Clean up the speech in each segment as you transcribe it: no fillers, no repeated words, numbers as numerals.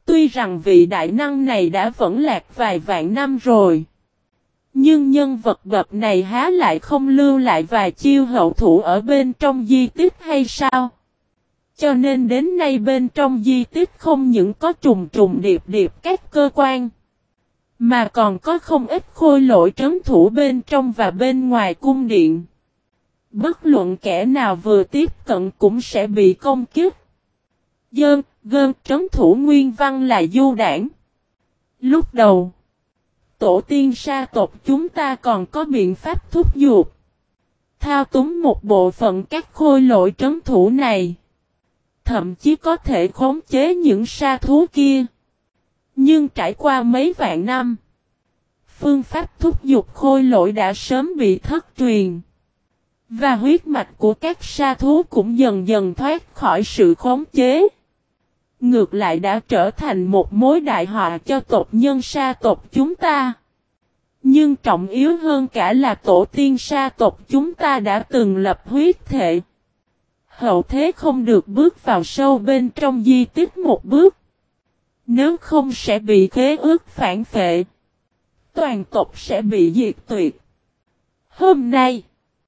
Tuy rằng vị đại năng này đã vẫn lạc vài vạn năm rồi, nhưng nhân vật bậc này há lại không lưu lại vài chiêu hậu thủ ở bên trong di tích hay sao? Cho nên đến nay bên trong di tích không những có trùng trùng điệp điệp các cơ quan, mà còn có không ít khôi lỗi trấn thủ bên trong và bên ngoài cung điện. Bất luận kẻ nào vừa tiếp cận cũng sẽ bị công kích. Trấn thủ nguyên văn là du đảng. Lúc đầu, tổ tiên sa tộc chúng ta còn có biện pháp thúc giục, thao túng một bộ phận các khôi lỗi trấn thủ này. Thậm chí có thể khống chế những sa thú kia. Nhưng trải qua mấy vạn năm, phương pháp thúc giục khôi lỗi đã sớm bị thất truyền. Và huyết mạch của các sa thú cũng dần dần thoát khỏi sự khống chế. Ngược lại đã trở thành một mối đại họa cho tộc nhân sa tộc chúng ta. Nhưng trọng yếu hơn cả là tổ tiên sa tộc chúng ta đã từng lập huyết thệ. Hậu thế không được bước vào sâu bên trong di tích một bước. Nếu không sẽ bị khế ước phản phệ. Toàn tộc sẽ bị diệt tuyệt. Hôm nay,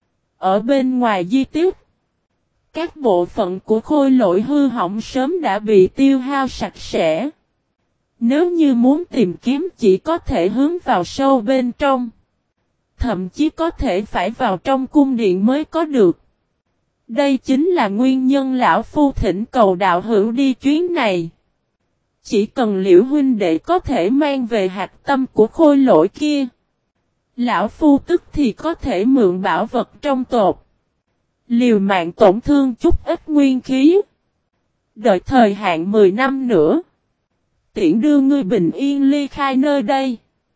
ở bên ngoài di tích, các bộ phận của khôi lỗi hư hỏng sớm đã bị tiêu hao sạch sẽ. Nếu như muốn tìm kiếm chỉ có thể hướng vào sâu bên trong. Thậm chí có thể phải vào trong cung điện mới có được. Đây chính là nguyên nhân lão phu thỉnh cầu đạo hữu đi chuyến này. Chỉ cần Liễu huynh đệ có thể mang về hạt tâm của khôi lỗi kia, lão phu tức thì có thể mượn bảo vật trong tộc, liều mạng tổn thương chút ít nguyên khí. Đợi thời hạn 10 năm nữa, tiễn đưa ngươi bình yên ly khai nơi đây.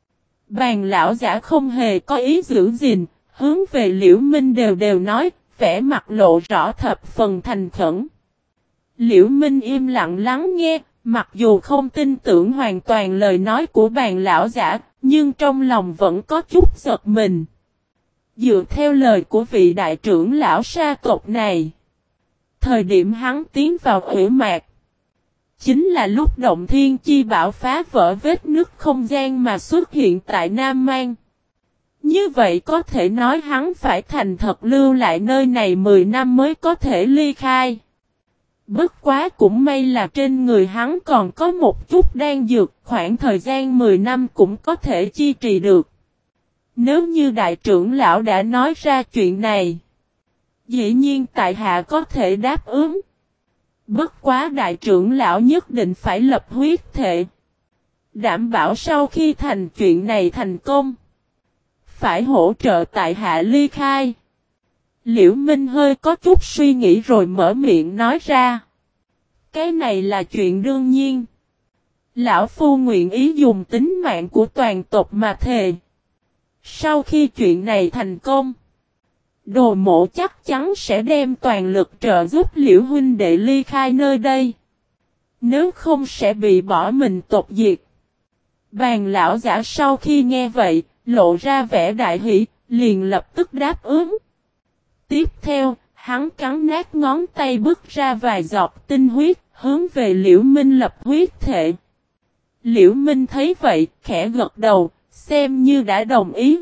Bàn lão giả không hề có ý giữ gìn, hướng về Liễu Minh đều nói, vẻ mặt lộ rõ thập phần thành khẩn. Liễu Minh im lặng lắng nghe, mặc dù không tin tưởng hoàn toàn lời nói của bàn lão giả, nhưng trong lòng vẫn có chút giật mình. Dựa theo lời của vị đại trưởng lão sa tộc này, thời điểm hắn tiến vào Ủy Mạc, chính là lúc động thiên chi bão phá vỡ vết nứt không gian mà xuất hiện tại Nam Mang. Như vậy có thể nói hắn phải thành thật lưu lại nơi này 10 năm mới có thể ly khai. Bất quá cũng may là trên người hắn còn có một chút đan dược, khoảng thời gian 10 năm cũng có thể chi trì được. Nếu như đại trưởng lão đã nói ra chuyện này, dĩ nhiên tại hạ có thể đáp ứng. Bất quá đại trưởng lão nhất định phải lập huyết thệ, đảm bảo sau khi thành chuyện này thành công, phải hỗ trợ tại hạ ly khai. Liễu Minh hơi có chút suy nghĩ rồi mở miệng nói ra. Cái này là chuyện đương nhiên. Lão phu nguyện ý dùng tính mạng của toàn tộc mà thề. Sau khi chuyện này thành công, Đồ Mộ chắc chắn sẽ đem toàn lực trợ giúp Liễu huynh đệ ly khai nơi đây. Nếu không sẽ bị bỏ mình tộc diệt. Bàn lão giả sau khi nghe vậy, lộ ra vẻ đại hỷ, liền lập tức đáp ứng. Tiếp theo, hắn cắn nát ngón tay bước ra vài giọt tinh huyết, hướng về Liễu Minh lập huyết thệ. Liễu Minh thấy vậy, khẽ gật đầu, xem như đã đồng ý.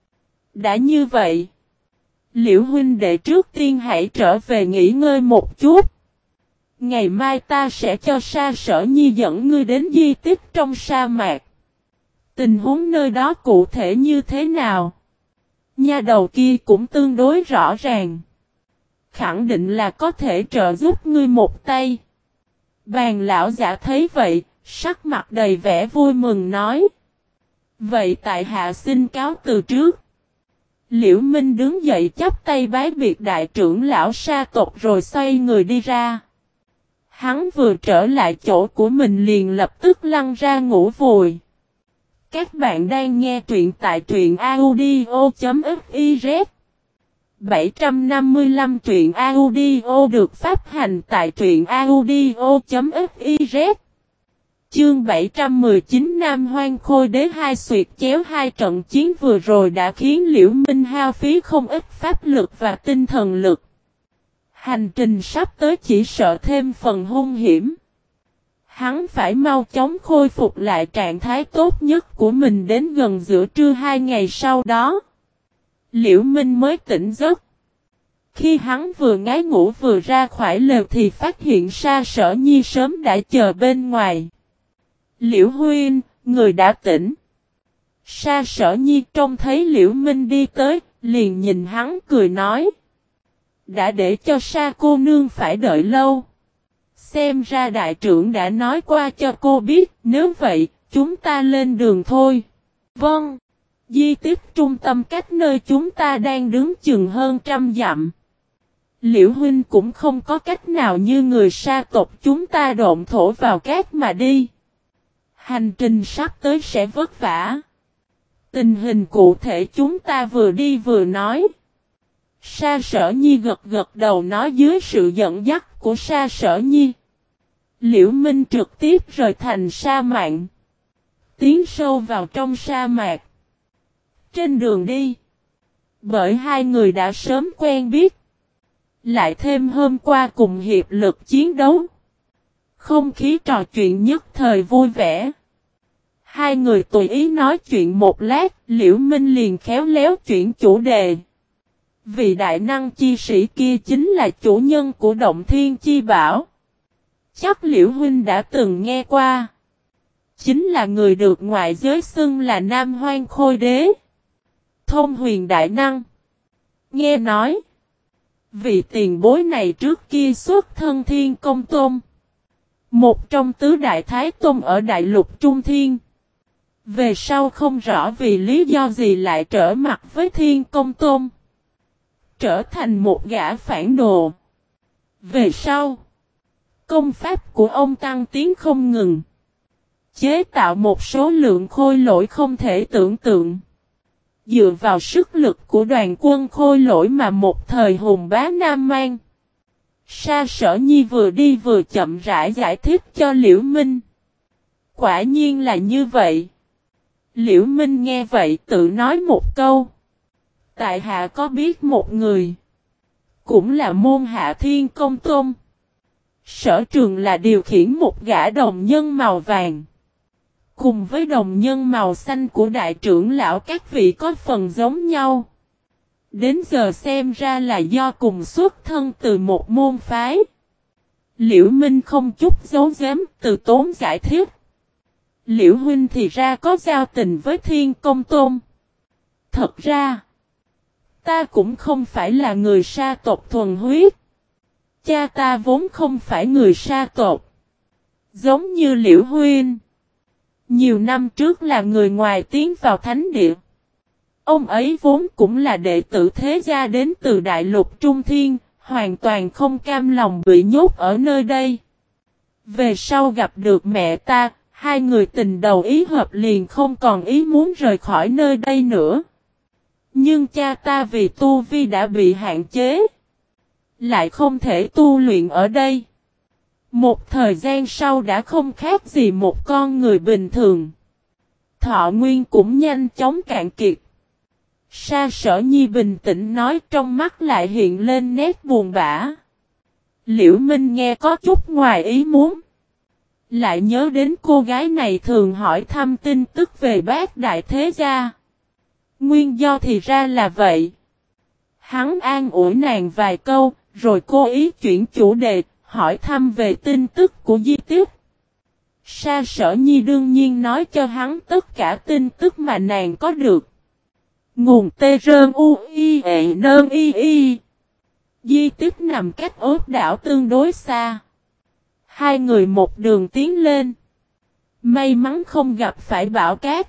Đã như vậy, Liễu huynh đệ trước tiên hãy trở về nghỉ ngơi một chút. Ngày mai ta sẽ cho Sa Sở Nhi dẫn ngươi đến di tích trong sa mạc. Tình huống nơi đó cụ thể như thế nào? Nha đầu kia cũng tương đối rõ ràng. Khẳng định là có thể trợ giúp ngươi một tay. Bàn lão giả thấy vậy, sắc mặt đầy vẻ vui mừng nói. Vậy tại hạ xin cáo từ trước. Liễu Minh đứng dậy chắp tay bái biệt đại trưởng lão sa tộc rồi xoay người đi ra. Hắn vừa trở lại chỗ của mình liền lập tức lăn ra ngủ vùi. Các bạn đang nghe truyện tại truyện audio.fiz 755 truyện audio được phát hành tại truyện audio.fiz. Chương 719 Nam Hoang Khôi Đế hai xuyệt chéo. Hai trận chiến vừa rồi đã khiến Liễu Minh hao phí không ít pháp lực và tinh thần lực. Hành trình sắp tới chỉ sợ thêm phần hung hiểm. Hắn phải mau chóng khôi phục lại trạng thái tốt nhất của mình đến gần giữa trưa 2 ngày sau đó. Liễu Minh mới tỉnh giấc. Khi hắn vừa ngái ngủ vừa ra khỏi lều thì phát hiện Sa Sở Nhi sớm đã chờ bên ngoài. Liễu huynh, người đã tỉnh. Sa Sở Nhi trông thấy Liễu Minh đi tới, liền nhìn hắn cười nói. Đã để cho Sa cô nương phải đợi lâu. Xem ra đại trưởng đã nói qua cho cô biết, nếu vậy, chúng ta lên đường thôi. Vâng. Di tích trung tâm cách nơi chúng ta đang đứng chừng hơn 100 dặm. Liễu huynh cũng không có cách nào như người Sa tộc chúng ta độn thổ vào cát mà đi. Hành trình sắp tới sẽ vất vả. Tình hình cụ thể chúng ta vừa đi vừa nói. Sa Sở Nhi gật gật đầu nói dưới sự dẫn dắt của Sa Sở Nhi. Liễu Minh trực tiếp rời thành sa mạc. Tiến sâu vào trong sa mạc. Trên đường đi. Bởi hai người đã sớm quen biết. Lại thêm hôm qua cùng hiệp lực chiến đấu. Không khí trò chuyện nhất thời vui vẻ. Hai người tùy ý nói chuyện một lát, Liễu Minh liền khéo léo chuyển chủ đề. Vị đại năng chi sĩ kia chính là chủ nhân của Động Thiên Chi Bảo. Chắc Liễu huynh đã từng nghe qua. Chính là người được ngoại giới xưng là Nam Hoang Khôi Đế. Thông huyền đại năng. Nghe nói. Vị tiền bối này trước kia xuất thân Thiên Công Tôn. Một trong tứ đại thái tôn ở đại lục Trung Thiên. Về sau không rõ vì lý do gì lại trở mặt với Thiên Công Tôn. Trở thành một gã phản đồ. Về sau. Công pháp của ông tăng tiến không ngừng. Chế tạo một số lượng khôi lỗi không thể tưởng tượng. Dựa vào sức lực của đoàn quân khôi lỗi mà một thời hùng bá Nam Mang. Sa Sở Nhi vừa đi vừa chậm rãi giải thích cho Liễu Minh. Quả nhiên là như vậy. Liễu Minh nghe vậy tự nói một câu. Tại hạ có biết một người. Cũng là môn hạ Thiên Công Tôn. Sở Trường là điều khiển một gã đồng nhân màu vàng. Cùng với đồng nhân màu xanh của đại trưởng lão các vị có phần giống nhau. Đến giờ xem ra là do cùng xuất thân từ một môn phái. Liễu Minh không chút giấu giếm từ tốn giải thích. Liễu huynh thì ra có giao tình với Thiên Công Tôn. Thật ra, ta cũng không phải là người Sa tộc thuần huyết. Cha ta vốn không phải người Sa tộc. Giống như Liễu huynh. Nhiều năm trước là người ngoài tiến vào thánh địa. Ông ấy vốn cũng là đệ tử thế gia đến từ đại lục Trung Thiên, hoàn toàn không cam lòng bị nhốt ở nơi đây. Về sau gặp được mẹ ta, hai người tình đầu ý hợp liền không còn ý muốn rời khỏi nơi đây nữa. Nhưng cha ta vì tu vi đã bị hạn chế. Lại không thể tu luyện ở đây. Một thời gian sau đã không khác gì một con người bình thường. Thọ nguyên cũng nhanh chóng cạn kiệt. Sa Sở Nhi bình tĩnh nói trong mắt lại hiện lên nét buồn bã. Liễu Minh nghe có chút ngoài ý muốn. Lại nhớ đến cô gái này thường hỏi thăm tin tức về bác đại thế gia. Nguyên do thì ra là vậy. Hắn an ủi nàng vài câu, rồi cố ý chuyển chủ đề, hỏi thăm về tin tức của di tích. Sa Sở Nhi đương nhiên nói cho hắn tất cả tin tức mà nàng có được. Nguồn tê rơn u i e nơn y y. Di tích nằm cách ốt đảo tương đối xa. Hai người một đường tiến lên. May mắn không gặp phải bão cát.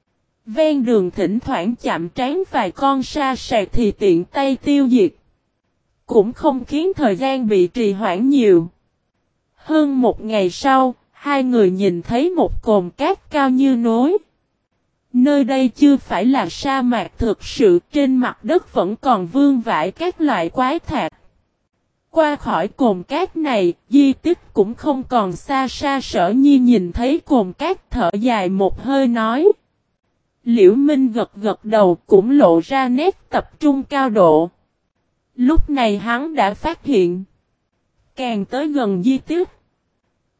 Ven đường thỉnh thoảng chạm trán vài con sa sạc thì tiện tay tiêu diệt. Cũng không khiến thời gian bị trì hoãn nhiều. Hơn một ngày sau, hai người nhìn thấy một cồn cát cao như núi. Nơi đây chưa phải là sa mạc thực sự, trên mặt đất vẫn còn vương vãi các loại quái thạch. Qua khỏi cồn cát này, di tích cũng không còn xa. Sa Sở Nhi nhìn thấy cồn cát thở dài một hơi nói. Liễu Minh gật gật đầu cũng lộ ra nét tập trung cao độ. Lúc này hắn đã phát hiện. Càng tới gần di tích,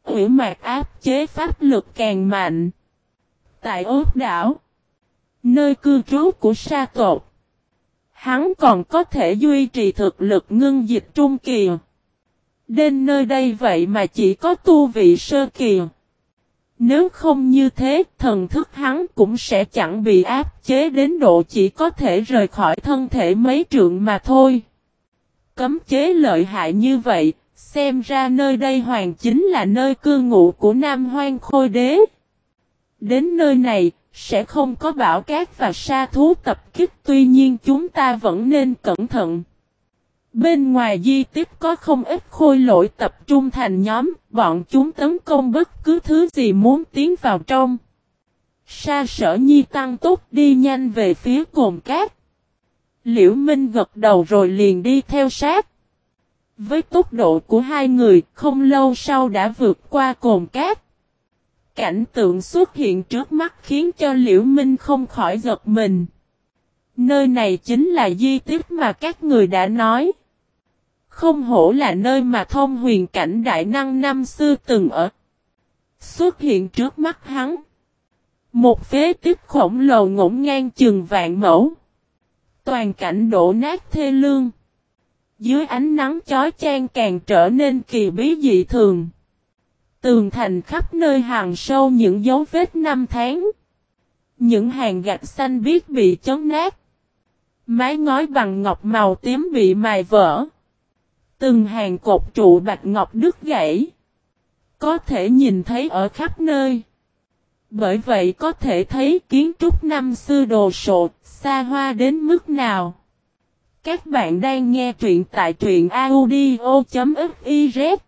Hủy mạc áp chế pháp lực càng mạnh. Tại ốt đảo, nơi cư trú của sa tộc, hắn còn có thể duy trì thực lực ngưng dịch trung kỳ. Đến nơi đây vậy mà chỉ có tu vị sơ kỳ. Nếu không như thế, thần thức hắn cũng sẽ chẳng bị áp chế đến độ chỉ có thể rời khỏi thân thể mấy trượng mà thôi. Cấm chế lợi hại như vậy, xem ra nơi đây hoàn chính là nơi cư ngụ của Nam Hoang Khôi Đế. Đến nơi này, sẽ không có bão cát và sa thú tập kích, tuy nhiên chúng ta vẫn nên cẩn thận. Bên ngoài di tích có không ít khôi lỗi tập trung thành nhóm, bọn chúng tấn công bất cứ thứ gì muốn tiến vào trong. Sa Sở Nhi tăng tốc đi nhanh về phía cồn cát. Liễu Minh gật đầu rồi liền đi theo sát. Với tốc độ của hai người, không lâu sau đã vượt qua cồn cát. Cảnh tượng xuất hiện trước mắt khiến cho Liễu Minh không khỏi giật mình. Nơi này chính là di tích mà các người đã nói. Không hổ là nơi mà Thông Huyền Cảnh đại năng năm xưa từng ở. Xuất hiện trước mắt hắn. Một phế tích khổng lồ ngổn ngang chừng vạn mẫu. Toàn cảnh đổ nát thê lương. Dưới ánh nắng chói chang càng trở nên kỳ bí dị thường. Tường thành khắp nơi hằn sâu những dấu vết năm tháng. Những hàng gạch xanh biếc bị chấn nát. Mái ngói bằng ngọc màu tím bị mài vỡ. Từng hàng cột trụ bạch ngọc đứt gãy. Có thể nhìn thấy ở khắp nơi. Bởi vậy có thể thấy kiến trúc năm xưa đồ sộ, xa hoa đến mức nào. Các bạn đang nghe truyện tại truyện audio.fiz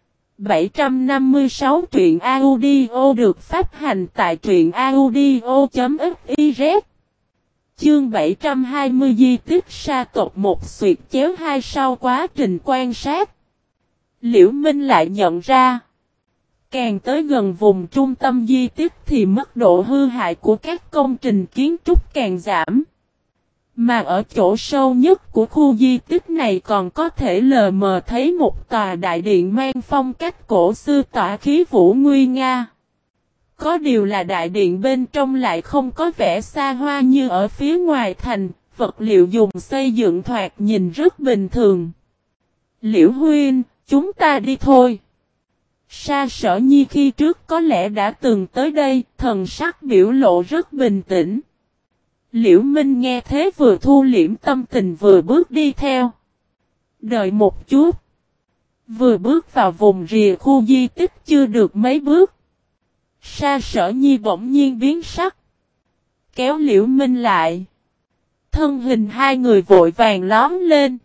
756 truyện audio được phát hành tại truyện audio.fiz. Chương 720 di tích sa tộc một xuyệt chéo hai. Sau quá trình quan sát, Liễu Minh lại nhận ra, càng tới gần vùng trung tâm di tích thì mức độ hư hại của các công trình kiến trúc càng giảm. Mà ở chỗ sâu nhất của khu di tích này còn có thể lờ mờ thấy một tòa đại điện mang phong cách cổ xưa tỏa khí vũ nguy nga. Có điều là đại điện bên trong lại không có vẻ xa hoa như ở phía ngoài thành, vật liệu dùng xây dựng thoạt nhìn rất bình thường. Liễu Huynh, chúng ta đi thôi. Sa Sở Nhi khi trước có lẽ đã từng tới đây, thần sắc biểu lộ rất bình tĩnh. Liễu Minh nghe thế vừa thu liễm tâm tình vừa bước đi theo. Đợi một chút. Vừa bước vào vùng rìa khu di tích chưa được mấy bước. Sa Sở Nhi bỗng nhiên biến sắc. Kéo Liễu Minh lại. Thân hình hai người vội vàng lóm lên.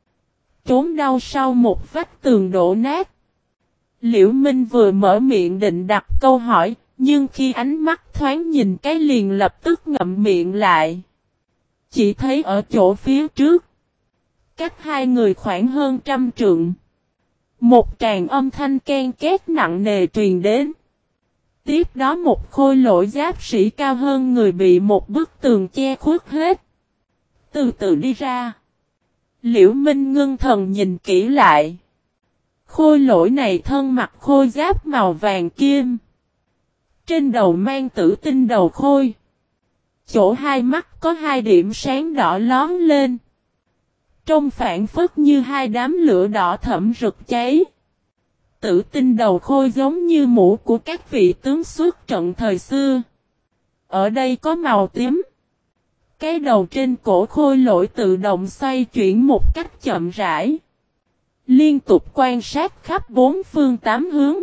Trốn đau sau một vách tường đổ nát. Liễu Minh vừa mở miệng định đặt câu hỏi. Nhưng khi ánh mắt thoáng nhìn cái liền lập tức ngậm miệng lại. Chỉ thấy ở chỗ phía trước. Cách hai người khoảng hơn 100 trượng. Một tràng âm thanh ken két nặng nề truyền đến. Tiếp đó một khôi lỗi giáp sĩ cao hơn người bị một bức tường che khuất hết. Từ từ đi ra. Liễu Minh ngưng thần nhìn kỹ lại. Khôi lỗi này thân mặc khôi giáp màu vàng kim. Trên đầu mang tử tinh đầu khôi. Chỗ hai mắt có hai điểm sáng đỏ lóm lên. Trông phản phất như hai đám lửa đỏ thẫm rực cháy. Tử tinh đầu khôi giống như mũ của các vị tướng xuất trận thời xưa. Ở đây có màu tím. Cái đầu trên cổ khôi lỗi tự động xoay chuyển một cách chậm rãi. Liên tục quan sát khắp bốn phương tám hướng.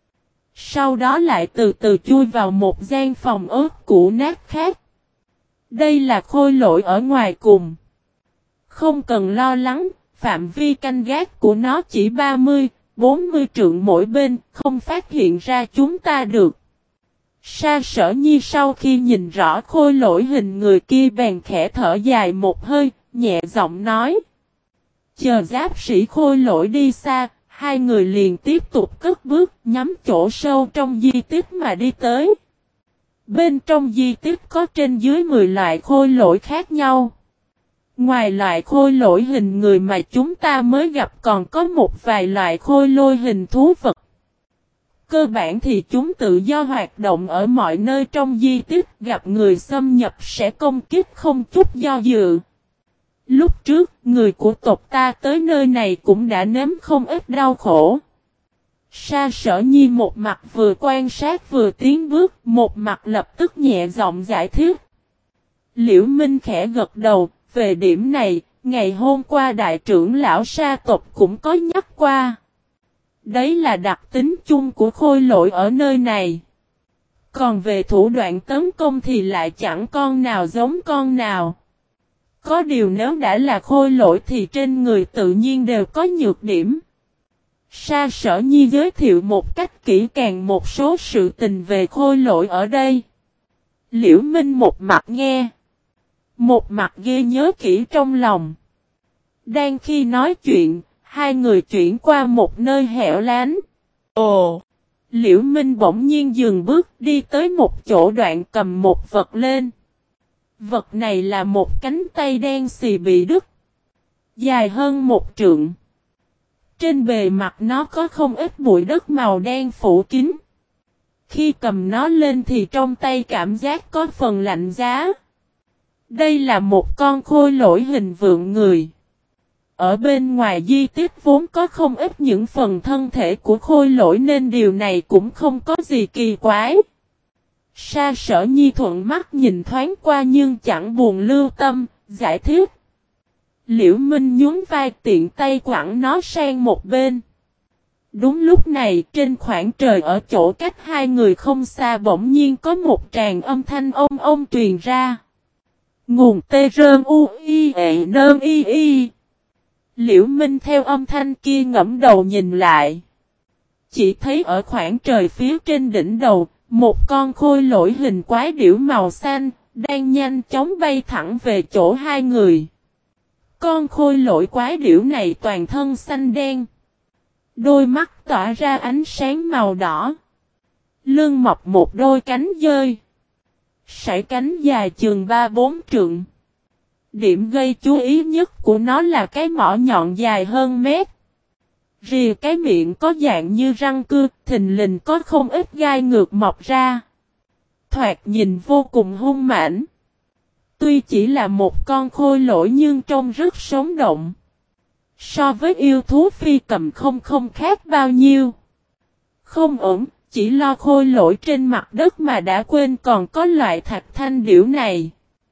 Sau đó lại từ từ chui vào một gian phòng ốt cũ nát khác. Đây là khôi lỗi ở ngoài cùng. Không cần lo lắng, phạm vi canh gác của nó chỉ 30-40 trượng mỗi bên, không phát hiện ra chúng ta được. Sa Sở Nhi sau khi nhìn rõ khôi lỗi hình người kia bèn khẽ thở dài một hơi, nhẹ giọng nói. Chờ giáp sĩ khôi lỗi đi xa, hai người liền tiếp tục cất bước nhắm chỗ sâu trong di tích mà đi tới. Bên trong di tích có trên dưới 10 loại khôi lỗi khác nhau. Ngoài loại khôi lỗi hình người mà chúng ta mới gặp còn có một vài loại khôi lôi hình thú vật. Cơ bản thì chúng tự do hoạt động ở mọi nơi trong di tích, gặp người xâm nhập sẽ công kích không chút do dự. Lúc trước, người của tộc ta tới nơi này cũng đã nếm không ít đau khổ. Sa Sở Nhi một mặt vừa quan sát vừa tiến bước, một mặt lập tức nhẹ giọng giải thích. Liễu Minh khẽ gật đầu, về điểm này, ngày hôm qua đại trưởng lão Sa tộc cũng có nhắc qua. Đấy là đặc tính chung của khôi lỗi ở nơi này. Còn về thủ đoạn tấn công thì lại chẳng con nào giống con nào. Có điều nếu đã là khôi lỗi thì trên người tự nhiên đều có nhược điểm. Sa Sở Nhi giới thiệu một cách kỹ càng một số sự tình về khôi lỗi ở đây. Liễu Minh một mặt nghe, một mặt ghi nhớ kỹ trong lòng. Đang khi nói chuyện, hai người chuyển qua một nơi hẻo lánh. Ồ! Liễu Minh bỗng nhiên dừng bước đi tới một chỗ đoạn cầm một vật lên. Vật này là một cánh tay đen xì bị đứt, dài hơn một trượng. Trên bề mặt nó có không ít bụi đất màu đen phủ kín. Khi cầm nó lên thì trong tay cảm giác có phần lạnh giá. Đây là một con khôi lỗi hình vượn người. Ở bên ngoài di tích vốn có không ít những phần thân thể của khôi lỗi nên điều này cũng không có gì kỳ quái. Sa Sở Nhi thuận mắt nhìn thoáng qua nhưng chẳng buồn lưu tâm, giải thích. Liễu Minh nhún vai tiện tay quẳng nó sang một bên. Đúng lúc này trên khoảng trời ở chỗ cách hai người không xa bỗng nhiên có một tràng âm thanh ông truyền ra. Nguồn tê rơn u y ệ nơn y y. Liễu Minh theo âm thanh kia ngẫm đầu nhìn lại. Chỉ thấy ở khoảng trời phía trên đỉnh đầu, một con khôi lỗi hình quái điểu màu xanh, đang nhanh chóng bay thẳng về chỗ hai người. Con khôi lỗi quái điểu này toàn thân xanh đen. Đôi mắt tỏa ra ánh sáng màu đỏ. Lưng mọc một đôi cánh dơi. Sải cánh dài chừng 3-4 trượng. Điểm gây chú ý nhất của nó là cái mỏ nhọn dài hơn mét. Rìa cái miệng có dạng như răng cưa, thình lình có không ít gai ngược mọc ra. Thoạt nhìn vô cùng hung mãnh. Tuy chỉ là một con khôi lỗi nhưng trông rất sống động. So với yêu thú phi cầm không khác bao nhiêu. Không ổn, chỉ lo khôi lỗi trên mặt đất mà đã quên còn có loại thạch thanh điểu này.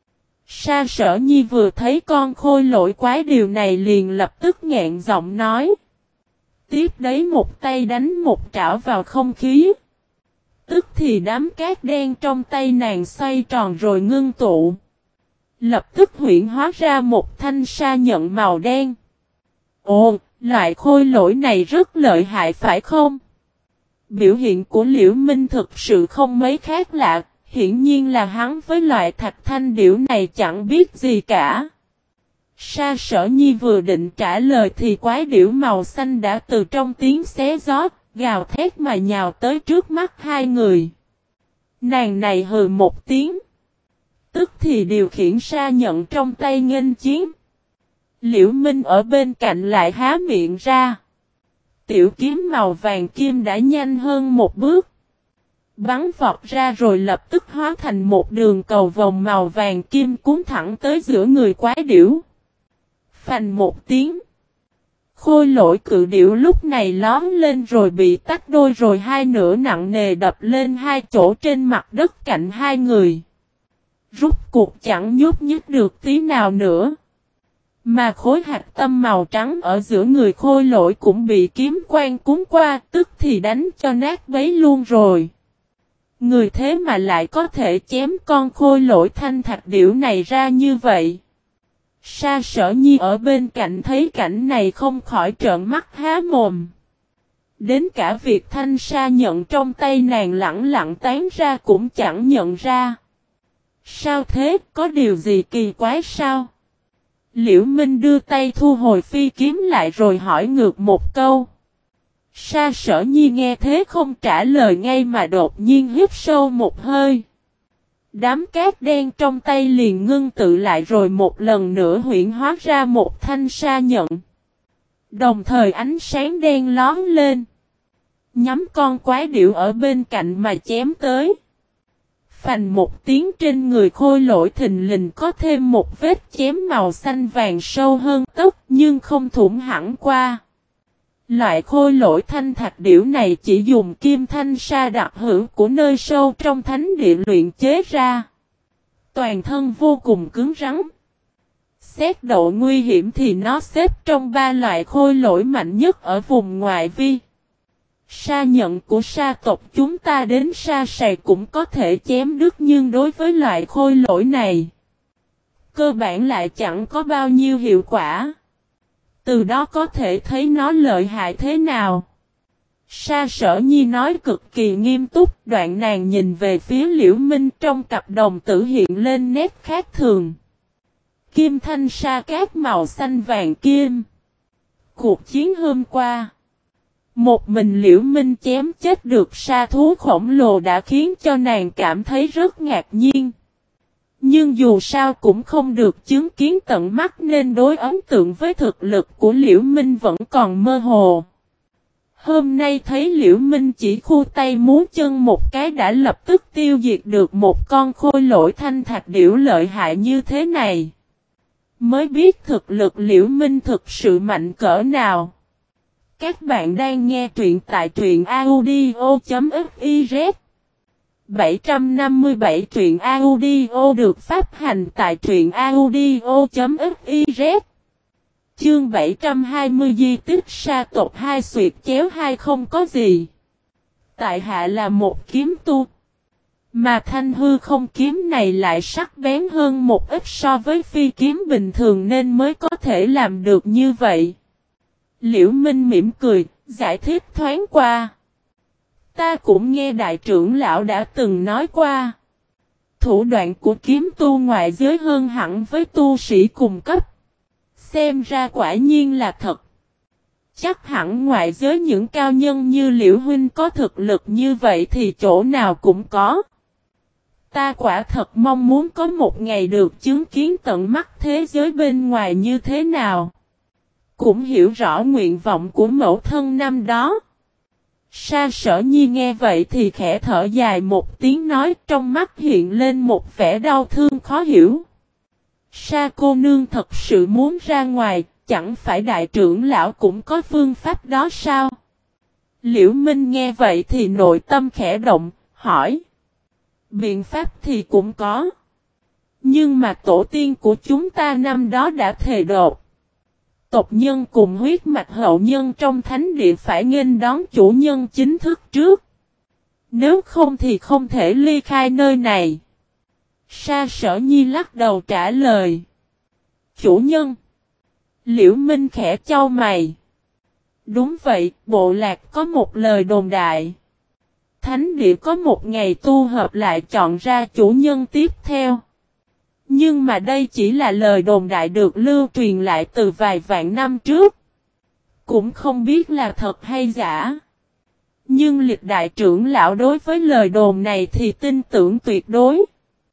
Sa Sở Nhi vừa thấy con khôi lỗi quái điều này liền lập tức nghẹn giọng nói. Tiếp đấy một tay đánh một trảo vào không khí. Tức thì đám cát đen trong tay nàng xoay tròn rồi ngưng tụ. Lập tức huyễn hóa ra một thanh sa nhận màu đen. Ồ, loại khôi lỗi này rất lợi hại phải không? Biểu hiện của Liễu Minh thực sự không mấy khác lạ, hiển nhiên là hắn với loại thạch thanh điểu này chẳng biết gì cả. Sa Sở Nhi vừa định trả lời thì quái điểu màu xanh đã từ trong tiếng xé gió, gào thét mà nhào tới trước mắt hai người. Nàng này hừ một tiếng. Tức thì điều khiển sa nhận trong tay nghênh chiến. Liễu Minh ở bên cạnh lại há miệng ra. Tiểu kiếm màu vàng kim đã nhanh hơn một bước. Bắn vọt ra rồi lập tức hóa thành một đường cầu vòng màu vàng kim cuốn thẳng tới giữa người quái điểu. Phành một tiếng. Khôi lỗi cự điểu lúc này lóm lên rồi bị tách đôi rồi hai nửa nặng nề đập lên hai chỗ trên mặt đất cạnh hai người. Rút cuộc chẳng nhúc nhích được tí nào nữa. Mà khối hạt tâm màu trắng ở giữa người khôi lỗi cũng bị kiếm quang cuốn qua tức thì đánh cho nát bấy luôn rồi. Người thế mà lại có thể chém con khôi lỗi thanh thạch điểu này ra như vậy. Sa Sở Nhi ở bên cạnh thấy cảnh này không khỏi trợn mắt há mồm. Đến cả việc thanh sa nhận trong tay nàng lẳng lặng tán ra cũng chẳng nhận ra. Sao thế, có điều gì kỳ quái sao? Liễu Minh đưa tay thu hồi phi kiếm lại rồi hỏi ngược một câu. Sa Sở Nhi nghe thế không trả lời ngay mà đột nhiên hít sâu một hơi. Đám cát đen trong tay liền ngưng tự lại rồi một lần nữa huyễn hóa ra một thanh sa nhận. Đồng thời ánh sáng đen lóm lên. Nhắm con quái điểu ở bên cạnh mà chém tới. Phành một tiếng, trên người khôi lỗi thình lình có thêm một vết chém màu xanh vàng sâu hơn tấc nhưng không thủng hẳn qua. Loại khôi lỗi thanh thạch điểu này chỉ dùng kim thanh sa đặc hữu của nơi sâu trong thánh địa luyện chế ra. Toàn thân vô cùng cứng rắn. Xét độ nguy hiểm thì nó xếp trong 3 loại khôi lỗi mạnh nhất ở vùng ngoại vi. Sa nhận của sa tộc chúng ta đến sa sài cũng có thể chém đứt, nhưng đối với loại khôi lỗi này, cơ bản lại chẳng có bao nhiêu hiệu quả. Từ đó có thể thấy nó lợi hại thế nào. Sa Sở Nhi nói cực kỳ nghiêm túc, đoạn nàng nhìn về phía Liễu Minh, trong cặp đồng tử hiện lên nét khác thường. Kim thanh sa cát màu xanh vàng kim. Cuộc chiến hôm qua, một mình Liễu Minh chém chết được sa thú khổng lồ đã khiến cho nàng cảm thấy rất ngạc nhiên. Nhưng dù sao cũng không được chứng kiến tận mắt nên đối ấn tượng với thực lực của Liễu Minh vẫn còn mơ hồ. Hôm nay thấy Liễu Minh chỉ khu tay múa chân một cái đã lập tức tiêu diệt được một con khôi lỗi thanh thạch điểu lợi hại như thế này, mới biết thực lực Liễu Minh thực sự mạnh cỡ nào. Các bạn đang nghe truyện tại truyện audio.fiz. 757 truyện audio được phát hành tại truyện audio.fiz. Chương 720 di tích sa tộc 2 xuyệt chéo 2 không có gì. Tại hạ là một kiếm tu, mà thanh hư không kiếm này lại sắc bén hơn một ít so với phi kiếm bình thường nên mới có thể làm được như vậy. Liễu Minh mỉm cười, giải thích thoáng qua. Ta cũng nghe đại trưởng lão đã từng nói qua. Thủ đoạn của kiếm tu ngoại giới hơn hẳn với tu sĩ cùng cấp. Xem ra quả nhiên là thật. Chắc hẳn ngoại giới những cao nhân như Liễu Huynh có thực lực như vậy thì chỗ nào cũng có. Ta quả thật mong muốn có một ngày được chứng kiến tận mắt thế giới bên ngoài như thế nào. Cũng hiểu rõ nguyện vọng của mẫu thân năm đó. Sa Sở Nhi nghe vậy thì khẽ thở dài một tiếng, nói, trong mắt hiện lên một vẻ đau thương khó hiểu. Sa cô nương thật sự muốn ra ngoài, chẳng phải đại trưởng lão cũng có phương pháp đó sao? Liễu Minh nghe vậy thì nội tâm khẽ động, hỏi. Biện pháp thì cũng có. Nhưng mà tổ tiên của chúng ta năm đó đã thề đột. Tộc nhân cùng huyết mạch hậu nhân trong thánh địa phải nghênh đón chủ nhân chính thức trước. Nếu không thì không thể ly khai nơi này. Sa Sở Nhi lắc đầu trả lời. Chủ nhân. Liễu Minh khẽ chau mày. Đúng vậy, bộ lạc có một lời đồn đại. Thánh địa có một ngày tu hợp lại chọn ra chủ nhân tiếp theo. Nhưng mà đây chỉ là lời đồn đại được lưu truyền lại từ vài vạn năm trước. Cũng không biết là thật hay giả. Nhưng lịch đại trưởng lão đối với lời đồn này thì tin tưởng tuyệt đối.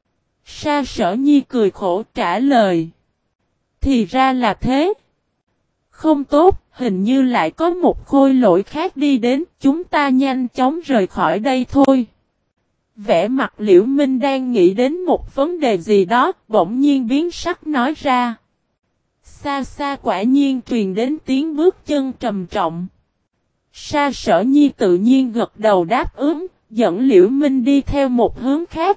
Sa Sở Nhi cười khổ trả lời. Thì ra là thế. Không tốt, hình như lại có một khôi lỗi khác đi đến, chúng ta nhanh chóng rời khỏi đây thôi. Vẻ mặt Liễu Minh đang nghĩ đến một vấn đề gì đó, bỗng nhiên biến sắc nói ra. Xa xa quả nhiên truyền đến tiếng bước chân trầm trọng. Sa Sở Nhi tự nhiên gật đầu đáp ứng, dẫn Liễu Minh đi theo một hướng khác.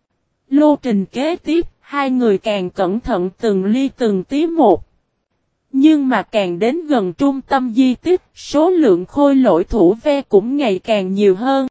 Lô trình kế tiếp, hai người càng cẩn thận từng ly từng tí một. Nhưng mà càng đến gần trung tâm di tích, số lượng khôi lỗi thủ ve cũng ngày càng nhiều hơn.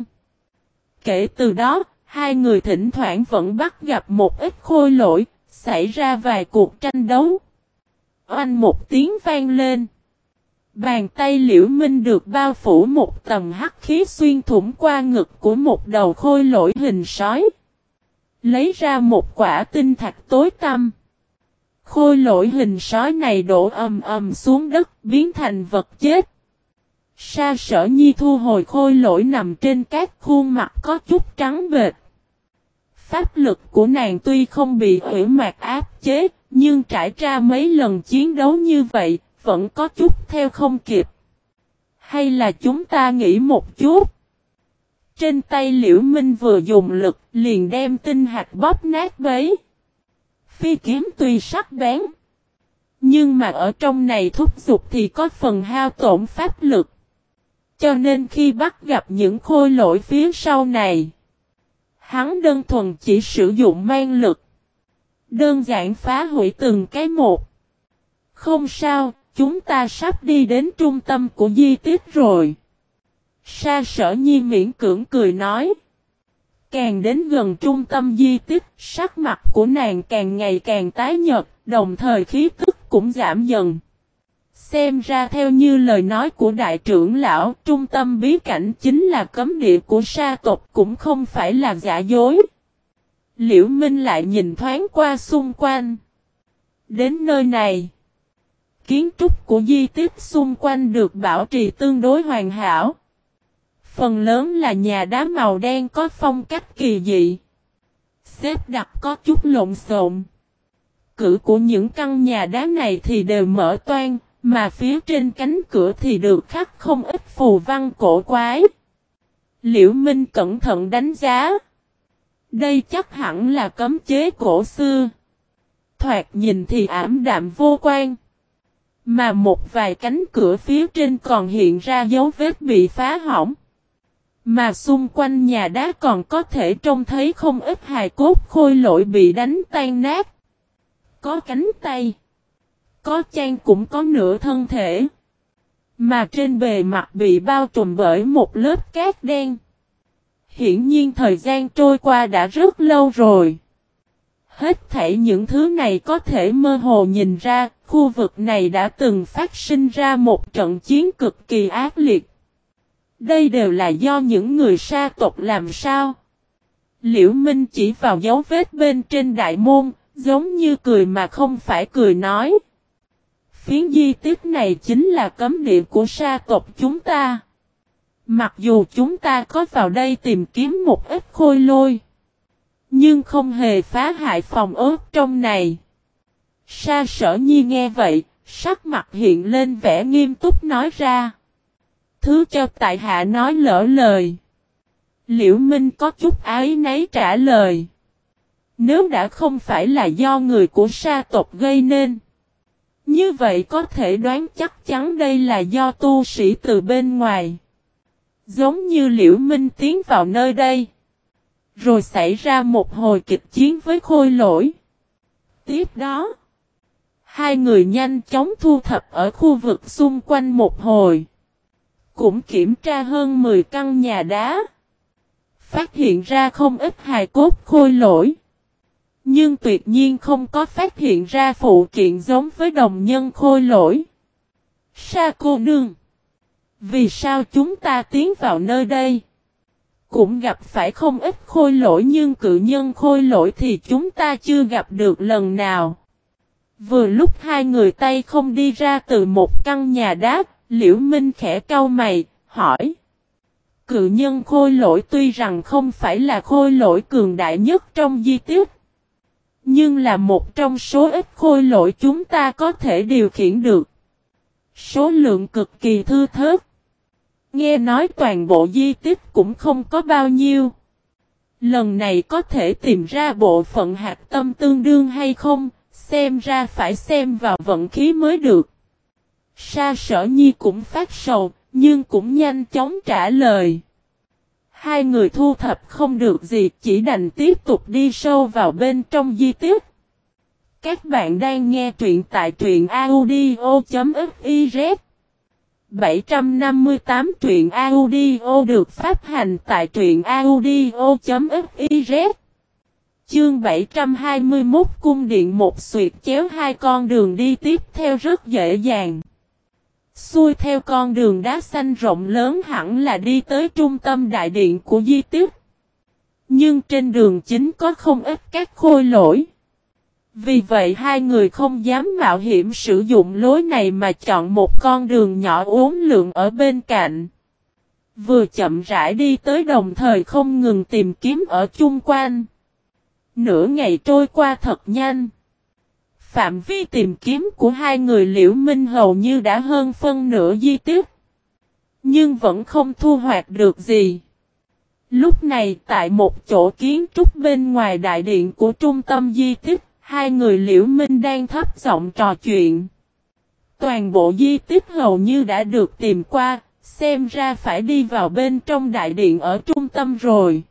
Kể từ đó, hai người thỉnh thoảng vẫn bắt gặp một ít khôi lỗi, xảy ra vài cuộc tranh đấu. Oanh một tiếng vang lên. Bàn tay Liễu Minh được bao phủ một tầng hắc khí xuyên thủng qua ngực của một đầu khôi lỗi hình sói. Lấy ra một quả tinh thạch tối tăm. Khôi lỗi hình sói này đổ ầm ầm xuống đất, biến thành vật chết. Sa Sở Nhi thu hồi khôi lỗi nằm trên các khuôn mặt có chút trắng bệch. Pháp lực của nàng tuy không bị hủy mạc áp chế, nhưng trải ra mấy lần chiến đấu như vậy, vẫn có chút theo không kịp. Hay là chúng ta nghĩ một chút. Trên tay Liễu Minh vừa dùng lực liền đem tinh hạt bóp nát bấy. Phi kiếm tuy sắc bén, nhưng mà ở trong này thúc giục thì có phần hao tổn pháp lực. Cho nên khi bắt gặp những khôi lỗi phía sau này, hắn đơn thuần chỉ sử dụng man lực. Đơn giản phá hủy từng cái một. Không sao, chúng ta sắp đi đến trung tâm của di tích rồi. Sa Sở Nhi miễn cưỡng cười nói. Càng đến gần trung tâm di tích, sắc mặt của nàng càng ngày càng tái nhợt, đồng thời khí tức cũng giảm dần. Xem ra theo như lời nói của đại trưởng lão, trung tâm bí cảnh chính là cấm địa của sa tộc cũng không phải là giả dối. Liễu Minh lại nhìn thoáng qua xung quanh. Đến nơi này, kiến trúc của di tích xung quanh được bảo trì tương đối hoàn hảo. Phần lớn là nhà đá màu đen có phong cách kỳ dị. Xếp đặt có chút lộn xộn. Cửa của những căn nhà đá này thì đều mở toang, mà phía trên cánh cửa thì được khắc không ít phù văn cổ quái. Liễu Minh cẩn thận đánh giá. Đây chắc hẳn là cấm chế cổ xưa. Thoạt nhìn thì ảm đạm vô quan. Mà một vài cánh cửa phía trên còn hiện ra dấu vết bị phá hỏng. Mà xung quanh nhà đá còn có thể trông thấy không ít hài cốt khôi lỗi bị đánh tan nát. Có cánh tay. Có chân cũng có nửa thân thể. Mà trên bề mặt bị bao trùm bởi một lớp cát đen. Hiển nhiên thời gian trôi qua đã rất lâu rồi. Hết thảy những thứ này có thể mơ hồ nhìn ra, khu vực này đã từng phát sinh ra một trận chiến cực kỳ ác liệt. Đây đều là do những người sa tộc làm sao? Liễu Minh chỉ vào dấu vết bên trên đại môn, giống như cười mà không phải cười nói. Phiến di tích này chính là cấm địa của sa tộc chúng ta. Mặc dù chúng ta có vào đây tìm kiếm một ít khôi lôi, nhưng không hề phá hại phòng ốt trong này. Sa Sở Nhi nghe vậy, sắc mặt hiện lên vẻ nghiêm túc nói ra. Thứ cho tại hạ nói lỡ lời. Liễu Minh có chút áy náy trả lời. Nếu đã không phải là do người của sa tộc gây nên, như vậy có thể đoán chắc chắn đây là do tu sĩ từ bên ngoài. Giống như Liễu Minh tiến vào nơi đây, rồi xảy ra một hồi kịch chiến với khôi lỗi. Tiếp đó, hai người nhanh chóng thu thập ở khu vực xung quanh một hồi. Cũng kiểm tra hơn 10 căn nhà đá. Phát hiện ra không ít hài cốt khôi lỗi. Nhưng tuyệt nhiên không có phát hiện ra phụ kiện giống với đồng nhân khôi lỗi. Sa cô nương, vì sao chúng ta tiến vào nơi đây? Cũng gặp phải không ít khôi lỗi nhưng cự nhân khôi lỗi thì chúng ta chưa gặp được lần nào. Vừa lúc hai người tay không đi ra từ một căn nhà đá, Liễu Minh khẽ cau mày, hỏi. Cự nhân khôi lỗi tuy rằng không phải là khôi lỗi cường đại nhất trong di tích, nhưng là một trong số ít khôi lỗi chúng ta có thể điều khiển được. Số lượng cực kỳ thưa thớt. Nghe nói toàn bộ di tích cũng không có bao nhiêu. Lần này có thể tìm ra bộ phận hạt tâm tương đương hay không, xem ra phải xem vào vận khí mới được. Sa Sở Nhi cũng phát sầu, nhưng cũng nhanh chóng trả lời. Hai người thu thập không được gì, chỉ đành tiếp tục đi sâu vào bên trong di tích. Các bạn đang nghe truyện tại truyện audio.fiz 758 truyện audio được phát hành tại truyện audio.fiz. Chương 721 cung điện một xuyệt chéo hai con đường đi tiếp theo rất dễ dàng. Xuôi theo con đường đá xanh rộng lớn hẳn là đi tới trung tâm đại điện của di tích. Nhưng trên đường chính có không ít các khôi lỗi. Vì vậy hai người không dám mạo hiểm sử dụng lối này mà chọn một con đường nhỏ uốn lượn ở bên cạnh. Vừa chậm rãi đi tới đồng thời không ngừng tìm kiếm ở chung quanh. Nửa ngày trôi qua thật nhanh. Phạm vi tìm kiếm của hai người Liễu Minh hầu như đã hơn phân nửa di tích. Nhưng vẫn không thu hoạch được gì. Lúc này tại một chỗ kiến trúc bên ngoài đại điện của trung tâm di tích, hai người Liễu Minh đang thấp giọng trò chuyện. Toàn bộ di tích hầu như đã được tìm qua, xem ra phải đi vào bên trong đại điện ở trung tâm rồi.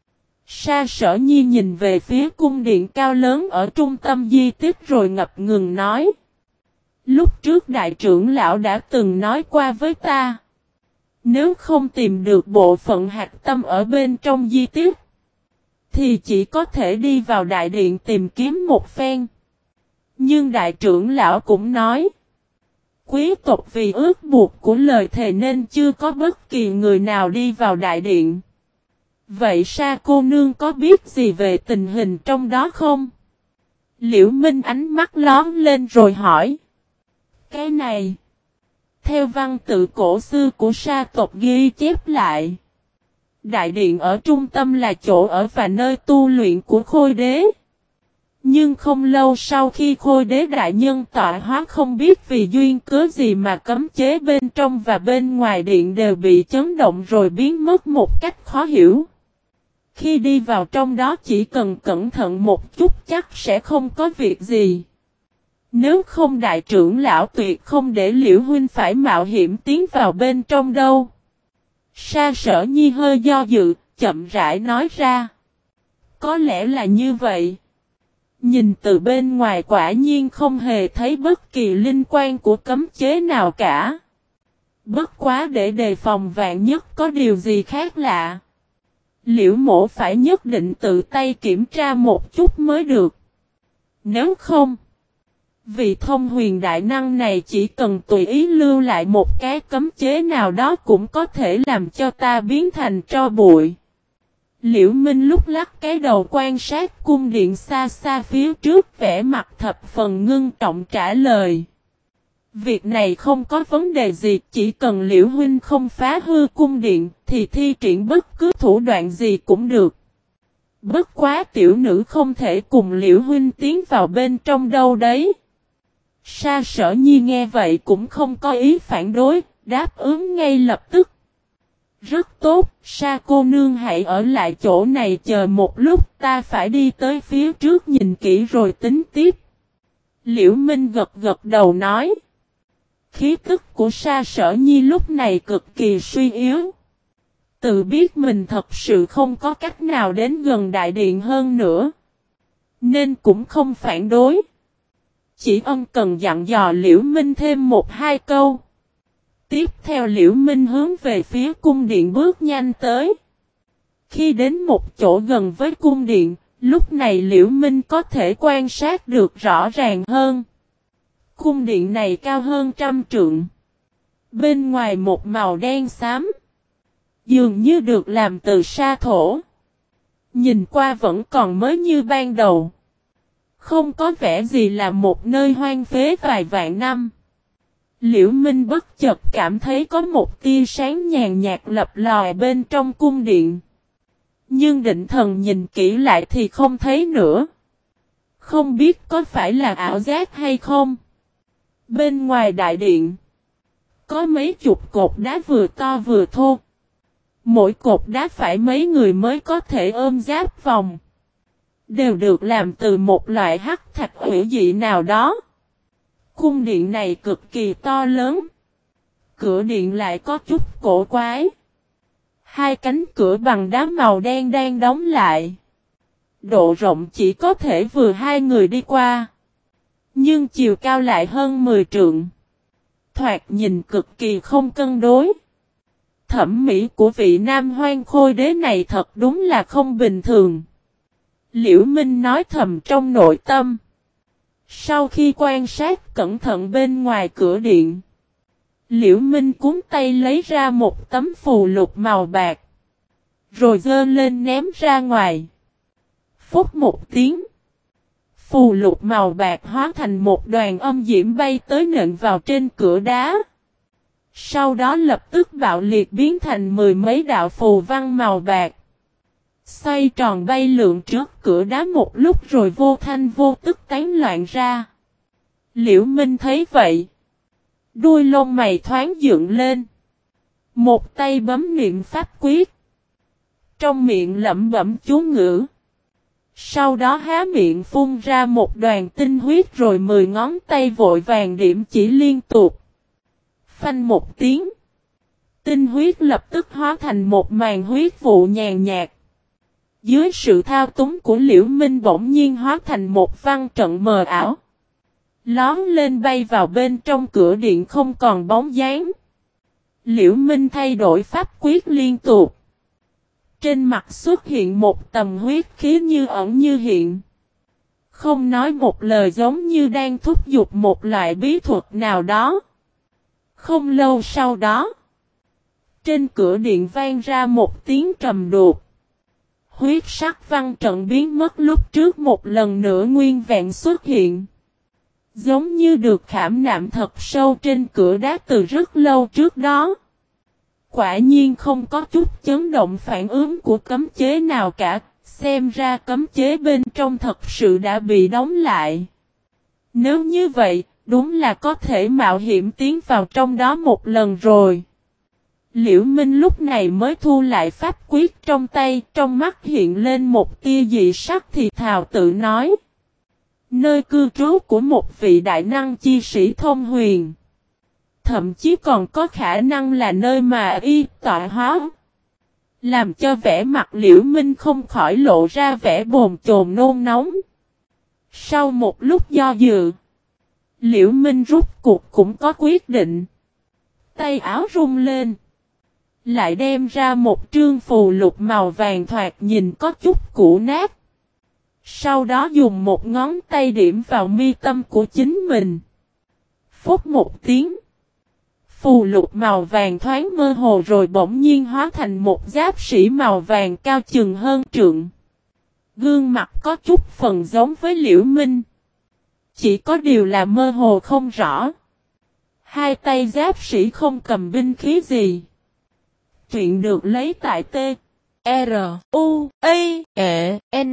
Sa Sở Nhi nhìn về phía cung điện cao lớn ở trung tâm di tích rồi ngập ngừng nói. Lúc trước đại trưởng lão đã từng nói qua với ta. Nếu không tìm được bộ phận hạt tâm ở bên trong di tích, thì chỉ có thể đi vào đại điện tìm kiếm một phen. Nhưng đại trưởng lão cũng nói. Quý tộc vì ước buộc của lời thề nên chưa có bất kỳ người nào đi vào đại điện. Vậy Sa cô nương có biết gì về tình hình trong đó không? Liễu Minh ánh mắt lóm lên rồi hỏi. Cái này, theo văn tự cổ xưa của Sa tộc ghi chép lại. Đại điện ở trung tâm là chỗ ở và nơi tu luyện của Khôi đế. Nhưng không lâu sau khi Khôi đế đại nhân tọa hóa không biết vì duyên cớ gì mà cấm chế bên trong và bên ngoài điện đều bị chấn động rồi biến mất một cách khó hiểu. Khi đi vào trong đó chỉ cần cẩn thận một chút chắc sẽ không có việc gì. Nếu không đại trưởng lão tuyệt không để Liễu huynh phải mạo hiểm tiến vào bên trong đâu. Sa Sở Nhi hơi do dự, chậm rãi nói ra. Có lẽ là như vậy. Nhìn từ bên ngoài quả nhiên không hề thấy bất kỳ linh quan của cấm chế nào cả. Bất quá để đề phòng vạn nhất có điều gì khác lạ. Liễu mổ phải nhất định tự tay kiểm tra một chút mới được. Nếu không, vị thông huyền đại năng này chỉ cần tùy ý lưu lại một cái cấm chế nào đó cũng có thể làm cho ta biến thành tro bụi. Liễu Minh lúc lắc cái đầu quan sát cung điện xa xa phía trước vẻ mặt thập phần ngưng trọng trả lời. Việc này không có vấn đề gì, chỉ cần Liễu huynh không phá hư cung điện thì thi triển bất cứ thủ đoạn gì cũng được. Bất quá tiểu nữ không thể cùng Liễu huynh tiến vào bên trong đâu đấy. Sa Sở Nhi nghe vậy cũng không có ý phản đối, đáp ứng ngay lập tức. Rất tốt, Sa cô nương hãy ở lại chỗ này chờ một lúc, ta phải đi tới phía trước nhìn kỹ rồi tính tiếp. Liễu Minh gật gật đầu nói. Khí tức của Sa Sở Nhi lúc này cực kỳ suy yếu. Tự biết mình thật sự không có cách nào đến gần đại điện hơn nữa. Nên cũng không phản đối. Chỉ ân cần dặn dò Liễu Minh thêm một hai câu. Tiếp theo Liễu Minh hướng về phía cung điện bước nhanh tới. Khi đến một chỗ gần với cung điện, lúc này Liễu Minh có thể quan sát được rõ ràng hơn. Cung điện này cao hơn 100 trượng. Bên ngoài một màu đen xám. Dường như được làm từ sa thổ. Nhìn qua vẫn còn mới như ban đầu. Không có vẻ gì là một nơi hoang phế vài vạn năm. Liễu Minh bất chợt cảm thấy có một tia sáng nhàn nhạt lập lòe bên trong cung điện. Nhưng định thần nhìn kỹ lại thì không thấy nữa. Không biết có phải là ảo giác hay không. Bên ngoài đại điện, có mấy chục cột đá vừa to vừa thô. Mỗi cột đá phải mấy người mới có thể ôm giáp vòng. Đều được làm từ một loại hắc thạch hữu dị nào đó. Cung điện này cực kỳ to lớn. Cửa điện lại có chút cổ quái. Hai cánh cửa bằng đá màu đen đang đóng lại. Độ rộng chỉ có thể vừa hai người đi qua. Nhưng chiều cao lại hơn 10 trượng. Thoạt nhìn cực kỳ không cân đối. Thẩm mỹ của vị nam hoang khôi đế này thật đúng là không bình thường. Liễu Minh nói thầm trong nội tâm. Sau khi quan sát cẩn thận bên ngoài cửa điện, Liễu Minh cuốn tay lấy ra một tấm phù lục màu bạc. Rồi giơ lên ném ra ngoài. Phúc một tiếng. Phù lục màu bạc hóa thành một đoàn âm diễm bay tới nện vào trên cửa đá. Sau đó lập tức bạo liệt biến thành mười mấy đạo phù văn màu bạc. Xoay tròn bay lượn trước cửa đá một lúc rồi vô thanh vô tức tán loạn ra. Liễu Minh thấy vậy. Đuôi lông mày thoáng dựng lên. Một tay bấm niệm pháp quyết. Trong miệng lẩm bẩm chú ngữ. Sau đó há miệng phun ra một đoàn tinh huyết rồi 10 ngón tay vội vàng điểm chỉ liên tục. Phanh một tiếng. Tinh huyết lập tức hóa thành một màn huyết vụ nhàn nhạt. Dưới sự thao túng của Liễu Minh bỗng nhiên hóa thành một văn trận mờ ảo. Lón lên bay vào bên trong cửa điện không còn bóng dáng. Liễu Minh thay đổi pháp quyết liên tục. Trên mặt xuất hiện một tầng huyết khí như ẩn như hiện. Không nói một lời giống như đang thúc giục một loại bí thuật nào đó. Không lâu sau đó. Trên cửa điện vang ra một tiếng trầm đục. Huyết sắc văn trận biến mất lúc trước một lần nữa nguyên vẹn xuất hiện. Giống như được khảm nạm thật sâu trên cửa đá từ rất lâu trước đó. Quả nhiên không có chút chấn động phản ứng của cấm chế nào cả, xem ra cấm chế bên trong thật sự đã bị đóng lại. Nếu như vậy, đúng là có thể mạo hiểm tiến vào trong đó một lần rồi. Liễu Minh lúc này mới thu lại pháp quyết trong tay, trong mắt hiện lên một tia dị sắc thì thào tự nói. Nơi cư trú của một vị đại năng chi sĩ thông huyền. Thậm chí còn có khả năng là nơi mà y tọa hóa. Làm cho vẻ mặt Liễu Minh không khỏi lộ ra vẻ bồn chồn nôn nóng. Sau một lúc do dự, Liễu Minh rút cuộc cũng có quyết định. Tay áo rung lên. Lại đem ra một trương phù lục màu vàng thoạt nhìn có chút cũ nát. Sau đó dùng một ngón tay điểm vào mi tâm của chính mình. Phút một tiếng. Phù lục màu vàng thoáng mơ hồ rồi bỗng nhiên hóa thành một giáp sĩ màu vàng cao chừng hơn trượng. Gương mặt có chút phần giống với Liễu Minh. Chỉ có điều là mơ hồ không rõ. Hai tay giáp sĩ không cầm binh khí gì. Truyện được lấy tại T. R. U. A. E. N.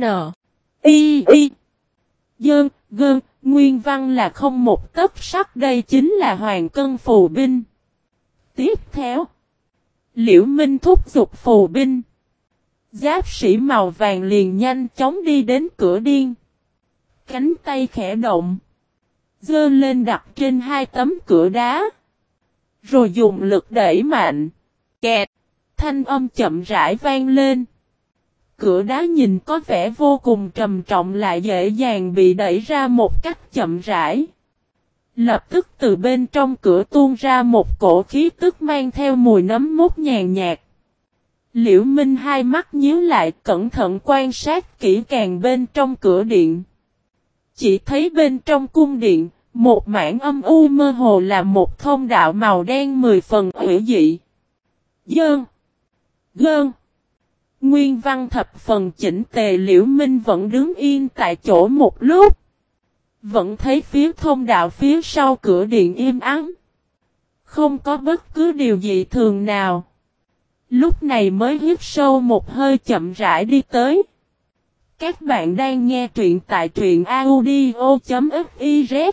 I. I. Dơn, gơn, nguyên văn là không một tấc sắt đây chính là hoàng cân phù binh. Tiếp theo. Liễu Minh thúc giục phù binh. Giáp sĩ màu vàng liền nhanh chóng đi đến cửa điên. Cánh tay khẽ động. Giơ lên đặt trên hai tấm cửa đá. Rồi dùng lực đẩy mạnh. Kẹt. Thanh âm chậm rãi vang lên. Cửa đá nhìn có vẻ vô cùng trầm trọng lại dễ dàng bị đẩy ra một cách chậm rãi. Lập tức từ bên trong cửa tuôn ra một cổ khí tức mang theo mùi nấm mốc nhàn nhạt. Liễu Minh hai mắt nhíu lại cẩn thận quan sát kỹ càng bên trong cửa điện. Chỉ thấy bên trong cung điện, một mảng âm u mơ hồ là một thông đạo màu đen 10 phần hủy dị. Dơn. Gơn. Nguyên văn thập phần chỉnh tề Liễu Minh vẫn đứng yên tại chỗ một lúc. Vẫn thấy phía thông đạo phía sau cửa điện im ắng. Không có bất cứ điều gì thường nào. Lúc này mới hít sâu một hơi chậm rãi đi tới. Các bạn đang nghe truyện tại truyện audio.fiz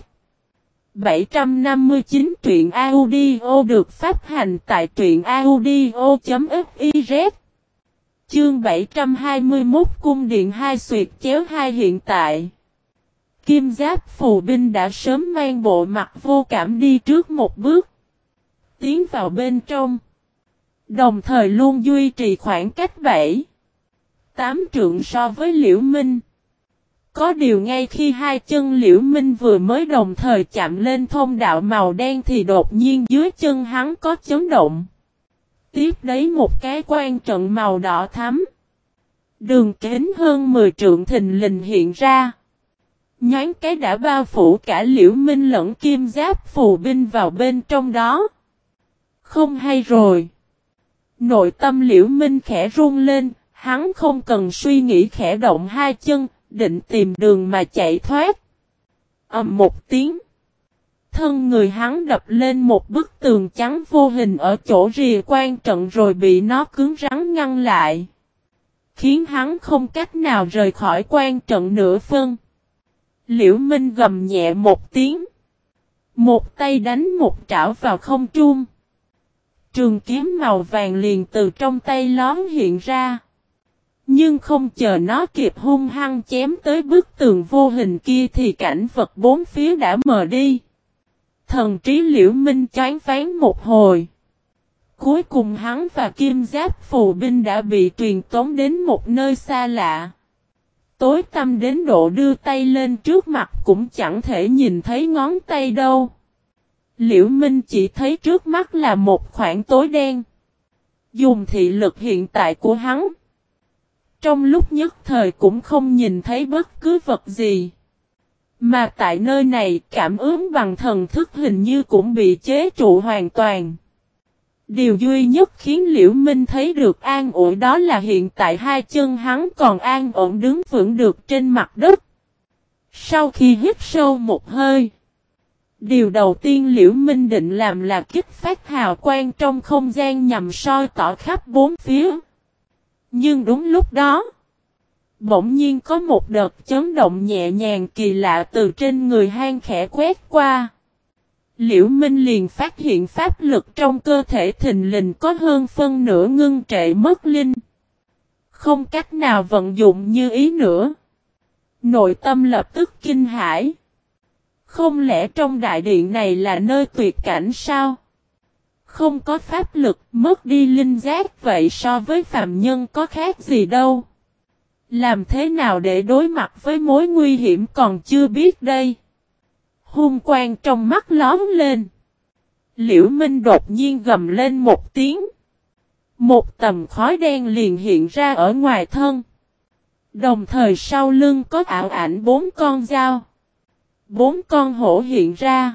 759 truyện audio được phát hành tại truyện audio.fiz Chương 721 Cung điện hai xuyệt chéo hai hiện tại. Kim giáp phù binh đã sớm mang bộ mặt vô cảm đi trước một bước. Tiến vào bên trong. Đồng thời luôn duy trì khoảng cách 7-8 trượng so với Liễu Minh. Có điều ngay khi hai chân Liễu Minh vừa mới đồng thời chạm lên thông đạo màu đen thì đột nhiên dưới chân hắn có chấn động. Tiếp đấy một cái quan trận màu đỏ thắm. Đường kính hơn 10 trượng thình lình hiện ra. Nhoáng cái đã bao phủ cả Liễu Minh lẫn kim giáp phù binh vào bên trong đó. Không hay rồi. Nội tâm Liễu Minh khẽ run lên, hắn không cần suy nghĩ khẽ động hai chân, định tìm đường mà chạy thoát. Ầm một tiếng. Thân người hắn đập lên một bức tường trắng vô hình ở chỗ rìa quan trận rồi bị nó cứng rắn ngăn lại. Khiến hắn không cách nào rời khỏi quan trận nửa phân. Liễu Minh gầm nhẹ một tiếng. Một tay đánh một trảo vào không trung. Trường kiếm màu vàng liền từ trong tay lón hiện ra. Nhưng không chờ nó kịp hung hăng chém tới bức tường vô hình kia thì cảnh vật bốn phía đã mờ đi. Thần trí Liễu Minh choáng váng một hồi. Cuối cùng hắn và kim giáp phù binh đã bị truyền tống đến một nơi xa lạ. Tối tăm đến độ đưa tay lên trước mặt cũng chẳng thể nhìn thấy ngón tay đâu. Liễu Minh chỉ thấy trước mắt là một khoảng tối đen. Dùng thị lực hiện tại của hắn. Trong lúc nhất thời cũng không nhìn thấy bất cứ vật gì. Mà tại nơi này cảm ứng bằng thần thức hình như cũng bị chế trụ hoàn toàn. Điều duy nhất khiến Liễu Minh thấy được an ủi đó là hiện tại hai chân hắn còn an ổn đứng vững được trên mặt đất. Sau khi hít sâu một hơi, điều đầu tiên Liễu Minh định làm là kích phát hào quang trong không gian nhằm soi tỏ khắp bốn phía. Nhưng đúng lúc đó, bỗng nhiên có một đợt chấn động nhẹ nhàng kỳ lạ từ trên người hang khẽ quét qua. Liễu Minh liền phát hiện pháp lực trong cơ thể thình lình có hơn phân nửa ngưng trệ mất linh. Không cách nào vận dụng như ý nữa. Nội tâm lập tức kinh hãi. Không lẽ trong đại điện này là nơi tuyệt cảnh sao? Không có pháp lực, mất đi linh giác vậy so với phàm nhân có khác gì đâu. Làm thế nào để đối mặt với mối nguy hiểm còn chưa biết đây? Hung quang trong mắt lóm lên. Liễu Minh đột nhiên gầm lên một tiếng. Một tầm khói đen liền hiện ra ở ngoài thân. Đồng thời sau lưng có ảo ảnh 4 con dao. 4 con hổ hiện ra.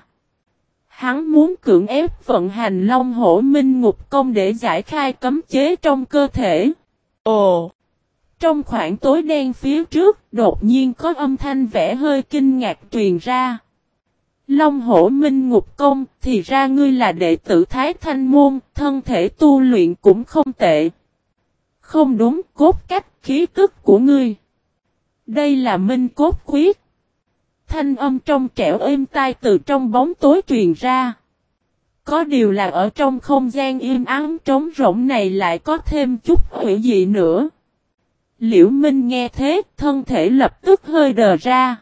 Hắn muốn cưỡng ép vận hành Long Hổ Minh Ngục Công để giải khai cấm chế trong cơ thể. Ồ! Trong khoảng tối đen phía trước, đột nhiên có âm thanh vẻ hơi kinh ngạc truyền ra. Long Hổ Minh Ngục Công, thì ra ngươi là đệ tử Thái Thanh Môn, thân thể tu luyện cũng không tệ. Không đúng, cốt cách, khí tức của ngươi. Đây là Minh Cốt Quyết. Thanh âm trong trẻo êm tai từ trong bóng tối truyền ra. Có điều là ở trong không gian im ắng trống rỗng này lại có thêm chút hủy dị nữa. Liễu Minh nghe thế, thân thể lập tức hơi đờ ra.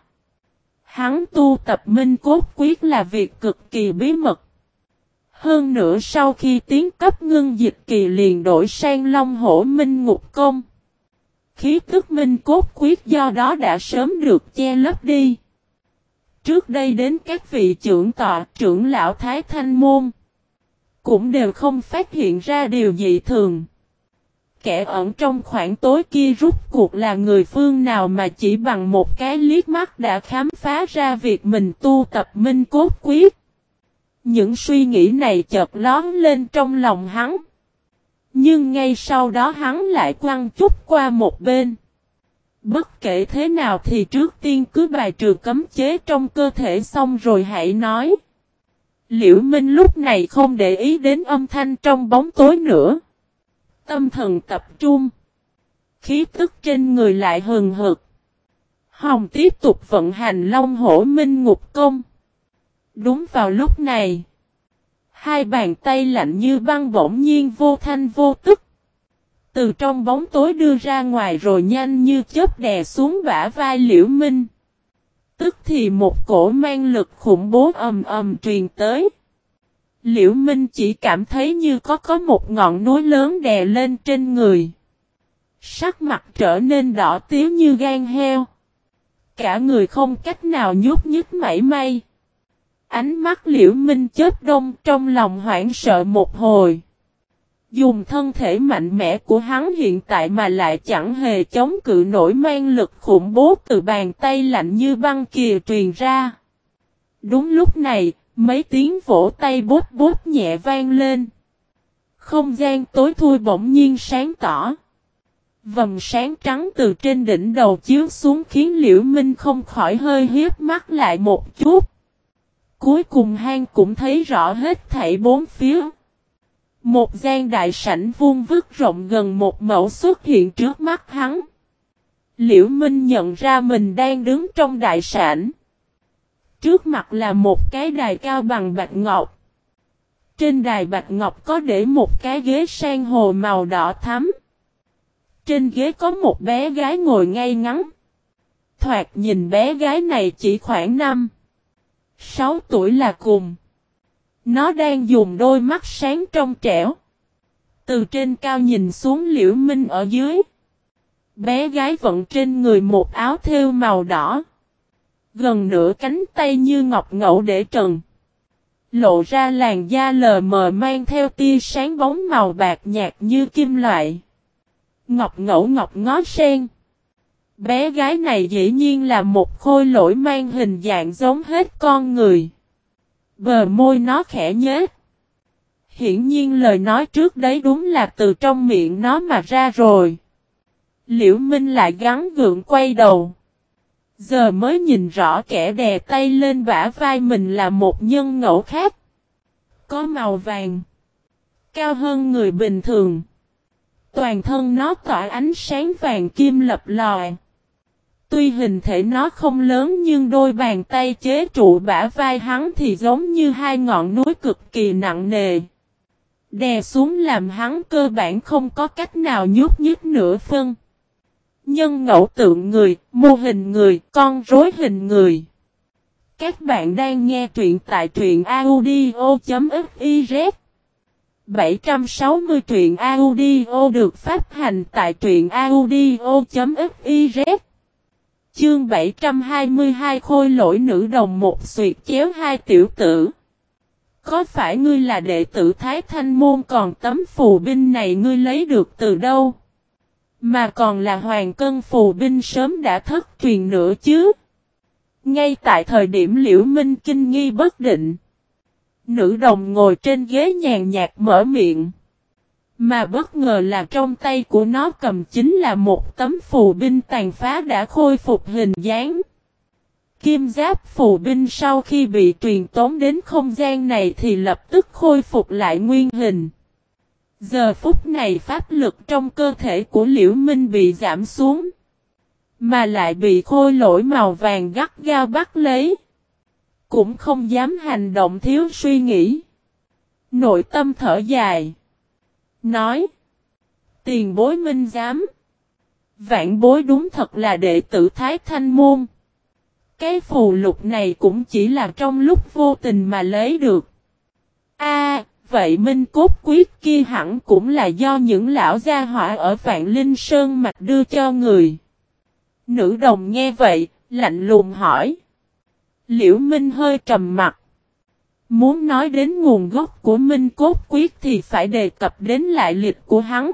Hắn tu tập Minh Cốt Quyết là việc cực kỳ bí mật. Hơn nữa sau khi tiến cấp ngưng dịch kỳ liền đổi sang Long Hổ Minh Ngục Công. Khí tức Minh Cốt Quyết do đó đã sớm được che lấp đi. Trước đây đến các vị trưởng tọa, trưởng lão Thái Thanh Môn cũng đều không phát hiện ra điều dị thường. Kẻ ẩn trong khoảng tối kia rút cuộc là người phương nào mà chỉ bằng một cái liếc mắt đã khám phá ra việc mình tu tập Minh Cốt Quyết. Những suy nghĩ này chợt lóe lên trong lòng hắn. Nhưng ngay sau đó hắn lại quăng chút qua một bên. Bất kể thế nào thì trước tiên cứ bài trừ cấm chế trong cơ thể xong rồi hãy nói. Liễu Minh lúc này không để ý đến âm thanh trong bóng tối nữa. Tâm thần tập trung. Khí tức trên người lại hừng hực. Hồng tiếp tục vận hành Long Hổ Minh Ngục Công. Đúng vào lúc này. Hai bàn tay lạnh như băng bỗng nhiên vô thanh vô tức. Từ trong bóng tối đưa ra ngoài rồi nhanh như chớp đè xuống bả vai Liễu Minh. Tức thì một cổ mang lực khủng bố ầm ầm truyền tới. Liễu Minh chỉ cảm thấy như có một ngọn núi lớn đè lên trên người. Sắc mặt trở nên đỏ tía như gan heo. Cả người không cách nào nhúc nhích mảy may. Ánh mắt Liễu Minh chớp đông trong lòng hoảng sợ một hồi. Dùng thân thể mạnh mẽ của hắn hiện tại mà lại chẳng hề chống cự nổi mang lực khủng bố từ bàn tay lạnh như băng kia truyền ra. Đúng lúc này, mấy tiếng vỗ tay bốt bốt nhẹ vang lên. Không gian tối thui bỗng nhiên sáng tỏ. Vầng sáng trắng từ trên đỉnh đầu chiếu xuống khiến Liễu Minh không khỏi hơi hiếp mắt lại một chút. Cuối cùng hang cũng thấy rõ hết thảy bốn phía. Một gian đại sảnh vuông vức rộng gần một mẫu xuất hiện trước mắt hắn. Liễu Minh nhận ra mình đang đứng trong đại sảnh. Trước mặt là một cái đài cao bằng bạch ngọc. Trên đài bạch ngọc có để một cái ghế san hô màu đỏ thắm. Trên ghế có một bé gái ngồi ngay ngắn. Thoạt nhìn bé gái này chỉ khoảng 5-6 tuổi là cùng. Nó đang dùng đôi mắt sáng trong trẻo. Từ trên cao nhìn xuống Liễu Minh ở dưới. Bé gái vận trên người một áo thêu màu đỏ. Gần nửa cánh tay như ngọc ngẫu để trần. Lộ ra làn da lờ mờ mang theo tia sáng bóng màu bạc nhạt như kim loại. Ngọc ngẫu ngọc ngó sen. Bé gái này dĩ nhiên là một khôi lỗi mang hình dạng giống hết con người. Bờ môi nó khẽ nhếch. Hiển nhiên lời nói trước đấy đúng là từ trong miệng nó mà ra rồi. Liễu Minh lại gắng gượng quay đầu. Giờ mới nhìn rõ kẻ đè tay lên bả vai mình là một nhân ngẫu khác. Có màu vàng. Cao hơn người bình thường. Toàn thân nó tỏa ánh sáng vàng kim lập lòi. Tuy hình thể nó không lớn nhưng đôi bàn tay chế trụ bả vai hắn thì giống như hai ngọn núi cực kỳ nặng nề. Đè xuống làm hắn cơ bản không có cách nào nhúc nhích nửa phân. Nhân ngẫu tượng người, mô hình người, con rối hình người. Các bạn đang nghe truyện tại truyện audio.fiz 760 truyện audio được phát hành tại truyện audio.fiz. Chương 722 khôi lỗi nữ đồng một xuyệt chéo hai tiểu tử. Có phải ngươi là đệ tử Thái Thanh Môn còn tấm phù binh này ngươi lấy được từ đâu? Mà còn là hoàng cân phù binh sớm đã thất truyền nữa chứ? Ngay tại thời điểm Liễu Minh kinh nghi bất định. Nữ đồng ngồi trên ghế nhàn nhạt mở miệng. Mà bất ngờ là trong tay của nó cầm chính là một tấm phù binh tàn phá đã khôi phục hình dáng. Kim giáp phù binh sau khi bị truyền tống đến không gian này thì lập tức khôi phục lại nguyên hình. Giờ phút này pháp lực trong cơ thể của Liễu Minh bị giảm xuống. Mà lại bị khôi lỗi màu vàng gắt gao bắt lấy. Cũng không dám hành động thiếu suy nghĩ. Nội tâm thở dài. Nói. Tiền bối Minh dám. Vạn bối đúng thật là đệ tử Thái Thanh Môn. Cái phù lục này cũng chỉ là trong lúc vô tình mà lấy được. Vậy Minh Cốt Quyết kia hẳn cũng là do những lão gia hỏa ở Vạn Linh Sơn Mạch đưa cho người. Nữ đồng nghe vậy, lạnh lùng hỏi. Liễu Minh hơi trầm mặt. Muốn nói đến nguồn gốc của Minh Cốt Quyết thì phải đề cập đến lại lịch của hắn.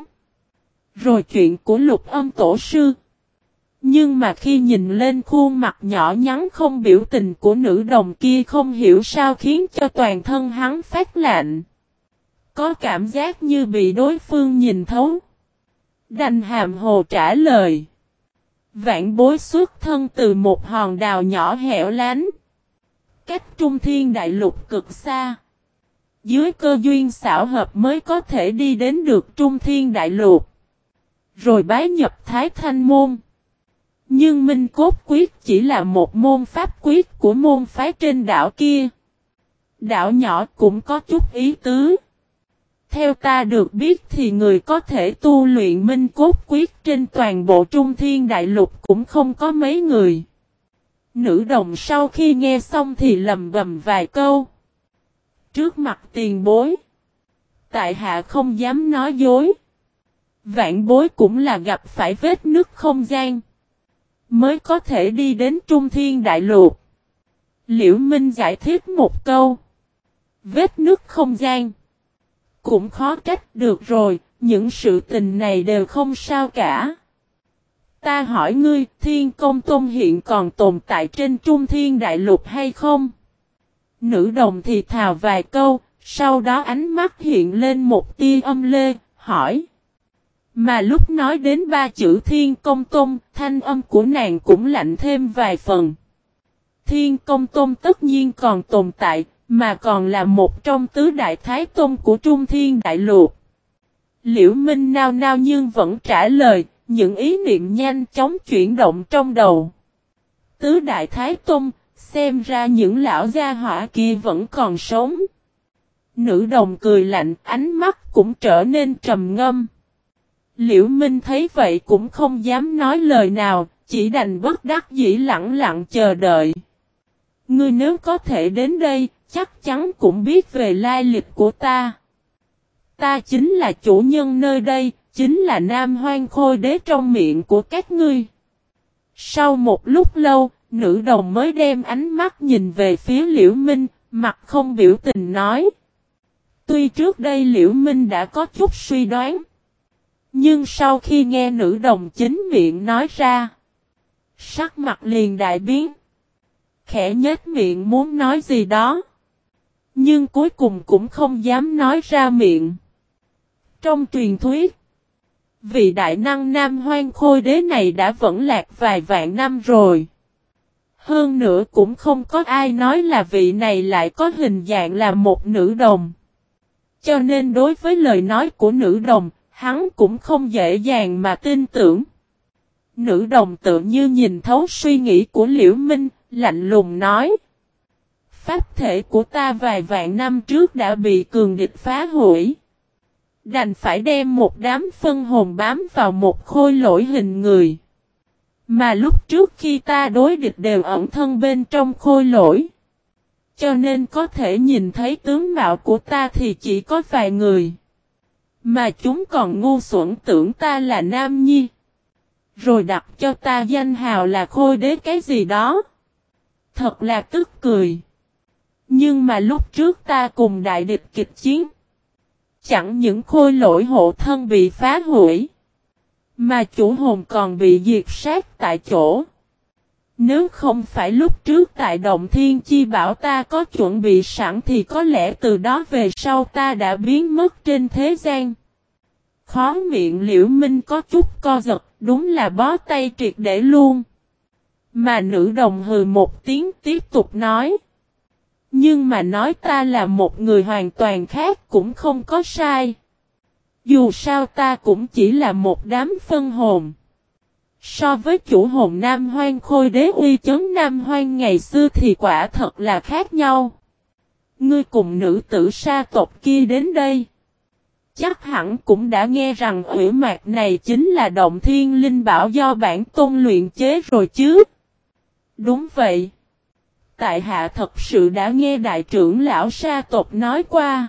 Rồi chuyện của Lục Âm Tổ Sư. Nhưng mà khi nhìn lên khuôn mặt nhỏ nhắn không biểu tình của nữ đồng kia không hiểu sao khiến cho toàn thân hắn phát lạnh. Có cảm giác như bị đối phương nhìn thấu. Đành hàm hồ trả lời. Vạn bối xuất thân từ một hòn đảo nhỏ hẻo lánh. Cách Trung Thiên Đại Lục cực xa. Dưới cơ duyên xảo hợp mới có thể đi đến được Trung Thiên Đại Lục. Rồi bái nhập Thái Thanh Môn. Nhưng Minh Cốt Quyết chỉ là một môn pháp quyết của môn phái trên đảo kia. Đảo nhỏ cũng có chút ý tứ. Theo ta được biết thì người có thể tu luyện Minh Cốt Quyết trên toàn bộ Trung Thiên Đại Lục cũng không có mấy người. Nữ đồng sau khi nghe xong thì lầm bầm vài câu. Trước mặt tiền bối. Tại hạ không dám nói dối. Vạn bối cũng là gặp phải vết nứt không gian. Mới có thể đi đến Trung Thiên Đại Lục. Liễu Minh giải thích một câu. Vết nứt không gian. Cũng khó trách được rồi, những sự tình này đều không sao cả. Ta hỏi ngươi, Thiên Công Tôn hiện còn tồn tại trên Trung Thiên Đại Lục hay không? Nữ đồng thì thào vài câu, sau đó ánh mắt hiện lên một tia âm lê, hỏi. Mà lúc nói đến ba chữ Thiên Công Tôn, thanh âm của nàng cũng lạnh thêm vài phần. Thiên Công Tôn tất nhiên còn tồn tại, mà còn là một trong tứ đại thái tôn của Trung Thiên Đại Lục. Liễu Minh nao nao nhưng vẫn trả lời, những ý niệm nhanh chóng chuyển động trong đầu. Tứ đại thái tôn, xem ra những lão gia hỏa kia vẫn còn sống. Nữ đồng cười lạnh, ánh mắt cũng trở nên trầm ngâm. Liễu Minh thấy vậy cũng không dám nói lời nào, chỉ đành bất đắc dĩ lặng lặng chờ đợi. Ngươi nếu có thể đến đây, chắc chắn cũng biết về lai lịch của ta. Ta chính là chủ nhân nơi đây, chính là Nam Hoang Khôi Đế trong miệng của các ngươi. Sau một lúc lâu, nữ đồng mới đem ánh mắt nhìn về phía Liễu Minh, mặt không biểu tình nói. Tuy trước đây Liễu Minh đã có chút suy đoán, nhưng sau khi nghe nữ đồng chính miệng nói ra, sắc mặt liền đại biến. Khẽ nhếch miệng muốn nói gì đó, nhưng cuối cùng cũng không dám nói ra miệng. Trong truyền thuyết, vị đại năng Nam Hoang Khôi Đế này đã vẫn lạc vài vạn năm rồi. Hơn nữa cũng không có ai nói là vị này lại có hình dạng là một nữ đồng. Cho nên đối với lời nói của nữ đồng, hắn cũng không dễ dàng mà tin tưởng. Nữ đồng tự như nhìn thấu suy nghĩ của Liễu Minh, lạnh lùng nói. Pháp thể của ta vài vạn năm trước đã bị cường địch phá hủy. Đành phải đem một đám phân hồn bám vào một khôi lỗi hình người. Mà lúc trước khi ta đối địch đều ẩn thân bên trong khôi lỗi. Cho nên có thể nhìn thấy tướng mạo của ta thì chỉ có vài người. Mà chúng còn ngu xuẩn tưởng ta là nam nhi. Rồi đặt cho ta danh hào là khôi đế cái gì đó. Thật là tức cười. Nhưng mà lúc trước ta cùng đại địch kịch chiến. Chẳng những khôi lỗi hộ thân bị phá hủy. Mà chủ hồn còn bị diệt sát tại chỗ. Nếu không phải lúc trước tại Động Thiên Chi Bảo ta có chuẩn bị sẵn thì có lẽ từ đó về sau ta đã biến mất trên thế gian. Khó miệng Liễu Minh có chút co giật, đúng là bó tay triệt để luôn. Mà nữ đồng hừ một tiếng tiếp tục nói. Nhưng mà nói ta là một người hoàn toàn khác cũng không có sai. Dù sao ta cũng chỉ là một đám phân hồn. So với chủ hồn Nam Hoang Khôi Đế uy chấn Nam Hoang ngày xưa thì quả thật là khác nhau. Ngươi cùng nữ tử sa tộc kia đến đây. Chắc hẳn cũng đã nghe rằng hủy mạc này chính là Động Thiên Linh Bảo do bản tôn luyện chế rồi chứ. Đúng vậy. Tại hạ thật sự đã nghe đại trưởng lão sa tộc nói qua.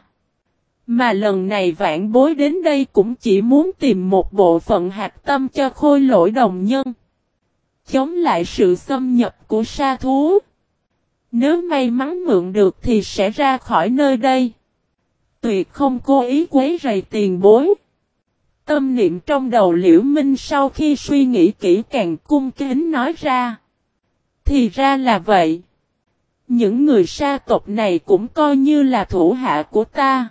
Mà lần này vãn bối đến đây cũng chỉ muốn tìm một bộ phận hạt tâm cho khôi lỗi đồng nhân. Chống lại sự xâm nhập của sa thú. Nếu may mắn mượn được thì sẽ ra khỏi nơi đây. Tuyệt không cố ý quấy rầy tiền bối. Tâm niệm trong đầu Liễu Minh sau khi suy nghĩ kỹ càng cung kính nói ra. Thì ra là vậy. Những người sa tộc này cũng coi như là thủ hạ của ta.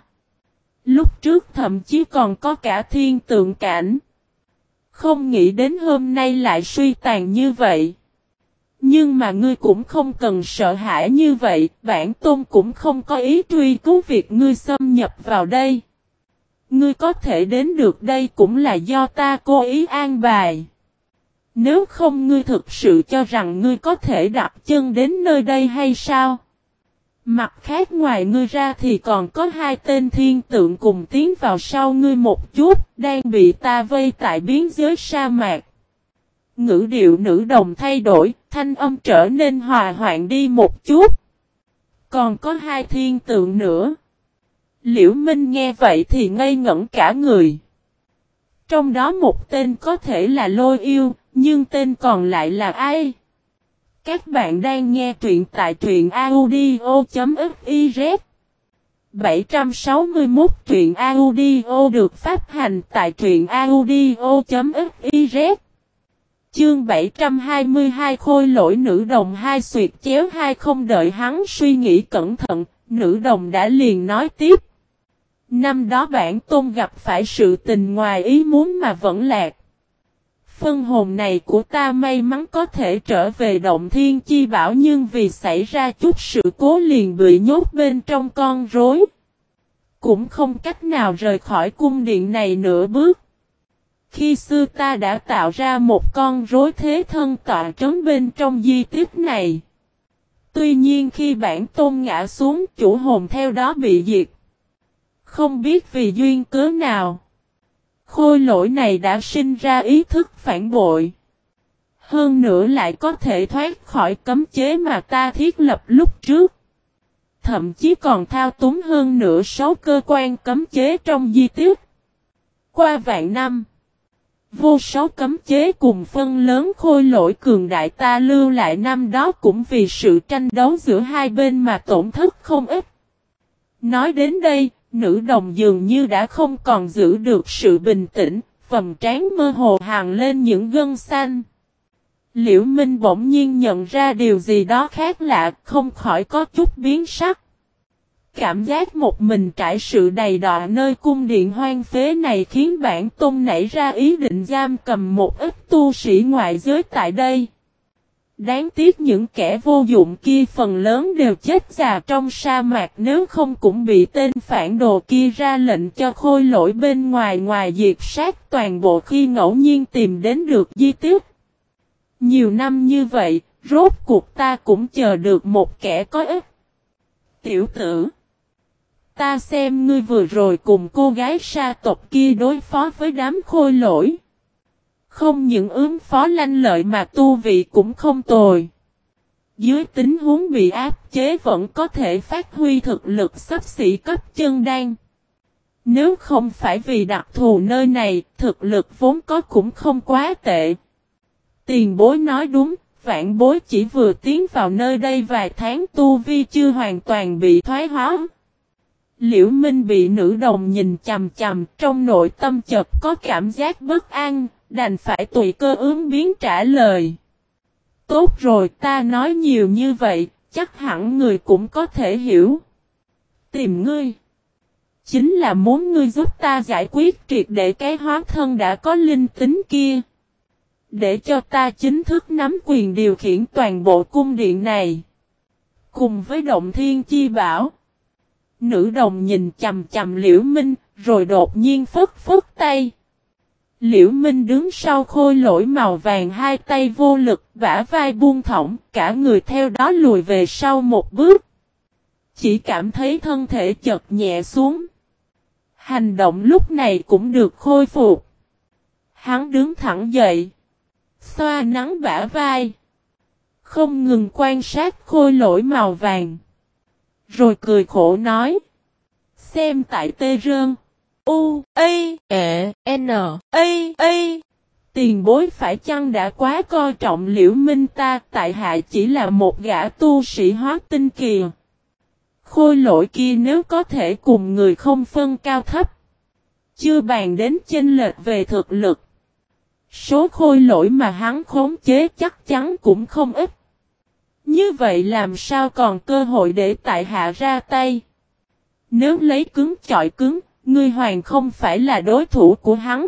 Lúc trước thậm chí còn có cả thiên tượng cảnh. Không nghĩ đến hôm nay lại suy tàn như vậy. Nhưng mà ngươi cũng không cần sợ hãi như vậy, bản tôn cũng không có ý truy cứu việc ngươi xâm nhập vào đây. Ngươi có thể đến được đây cũng là do ta cố ý an bài. Nếu không ngươi thực sự cho rằng ngươi có thể đặt chân đến nơi đây hay sao? Mặt khác ngoài ngươi ra thì còn có hai tên thiên tượng cùng tiến vào sau ngươi một chút, đang bị ta vây tại biên giới sa mạc. Ngữ điệu nữ đồng thay đổi, thanh âm trở nên hòa hoãn đi một chút. Còn có hai thiên tượng nữa. Liễu Minh nghe vậy thì ngây ngẩn cả người. Trong đó một tên có thể là Lôi Yêu, nhưng tên còn lại là ai? Các bạn đang nghe truyện tại truyện audio.fiz 761 truyện audio được phát hành tại truyện audio.fiz Chương 722 khôi lỗi nữ đồng hai xuyệt chéo hai không đợi hắn suy nghĩ cẩn thận, nữ đồng đã liền nói tiếp. Năm đó bản tôn gặp phải sự tình ngoài ý muốn mà vẫn lạc. Phân hồn này của ta may mắn có thể trở về Động Thiên Chi Bảo nhưng vì xảy ra chút sự cố liền bị nhốt bên trong con rối. Cũng không cách nào rời khỏi cung điện này nửa bước. Khi xưa ta đã tạo ra một con rối thế thân tọa trấn bên trong di tích này. Tuy nhiên khi bản tôn ngã xuống chủ hồn theo đó bị diệt. Không biết vì duyên cớ nào, khôi lỗi này đã sinh ra ý thức phản bội. Hơn nữa lại có thể thoát khỏi cấm chế mà ta thiết lập lúc trước. Thậm chí còn thao túng hơn nửa số cơ quan cấm chế trong di tích. Qua vạn năm, vô số cấm chế cùng phân lớn khôi lỗi cường đại ta lưu lại năm đó cũng vì sự tranh đấu giữa hai bên mà tổn thất không ít. Nói đến đây, nữ đồng dường như đã không còn giữ được sự bình tĩnh, vầng trán mơ hồ hằn lên những gân xanh. Liễu Minh bỗng nhiên nhận ra điều gì đó khác lạ, không khỏi có chút biến sắc. Cảm giác một mình trải sự đầy đọa nơi cung điện hoang phế này khiến bản tôn nảy ra ý định giam cầm một ít tu sĩ ngoại giới tại đây. Đáng tiếc những kẻ vô dụng kia phần lớn đều chết già trong sa mạc, nếu không cũng bị tên phản đồ kia ra lệnh cho khôi lỗi bên ngoài diệt sát toàn bộ khi ngẫu nhiên tìm đến được di tích. Nhiều năm như vậy, rốt cuộc ta cũng chờ được một kẻ có ích. Tiểu tử, ta xem ngươi vừa rồi cùng cô gái sa tộc kia đối phó với đám khôi lỗi. Không những ứng phó lanh lợi mà tu vị cũng không tồi. Dưới tình huống bị áp chế vẫn có thể phát huy thực lực xấp xỉ cấp chân đan. Nếu không phải vì đặc thù nơi này, thực lực vốn có cũng không quá tệ. Tiền bối nói đúng, vạn bối chỉ vừa tiến vào nơi đây vài tháng tu vi chưa hoàn toàn bị thoái hóa. Liễu Minh bị nữ đồng nhìn chằm chằm, trong nội tâm chợt có cảm giác bất an, đành phải tùy cơ ứng biến trả lời. Tốt rồi, ta nói nhiều như vậy, chắc hẳn người cũng có thể hiểu. Tìm ngươi chính là muốn ngươi giúp ta giải quyết triệt để cái hóa thân đã có linh tính kia. Để cho ta chính thức nắm quyền điều khiển toàn bộ cung điện này. Cùng với động thiên chi bảo. Nữ đồng nhìn chằm chằm Liễu Minh, rồi đột nhiên phất phất tay. Liễu Minh đứng sau khôi lỗi màu vàng, hai tay vô lực, bả vai buông thõng, cả người theo đó lùi về sau một bước. Chỉ cảm thấy thân thể chật nhẹ xuống. Hành động lúc này cũng được khôi phục. Hắn đứng thẳng dậy, xoa nắng bả vai, không ngừng quan sát khôi lỗi màu vàng. Rồi cười khổ nói. Xem tại Tê Rơn. U, A, E, N, A. Tiền bối phải chăng đã quá coi trọng Liễu Minh ta, tại hạ chỉ là một gã tu sĩ hóa tinh kỳ. Khôi lỗi kia nếu có thể cùng người không phân cao thấp. Chưa bàn đến chênh lệch về thực lực. Số khôi lỗi mà hắn khống chế chắc chắn cũng không ít. Như vậy làm sao còn cơ hội để tại hạ ra tay? Nếu lấy cứng chọi cứng, ngươi hoàn không phải là đối thủ của hắn.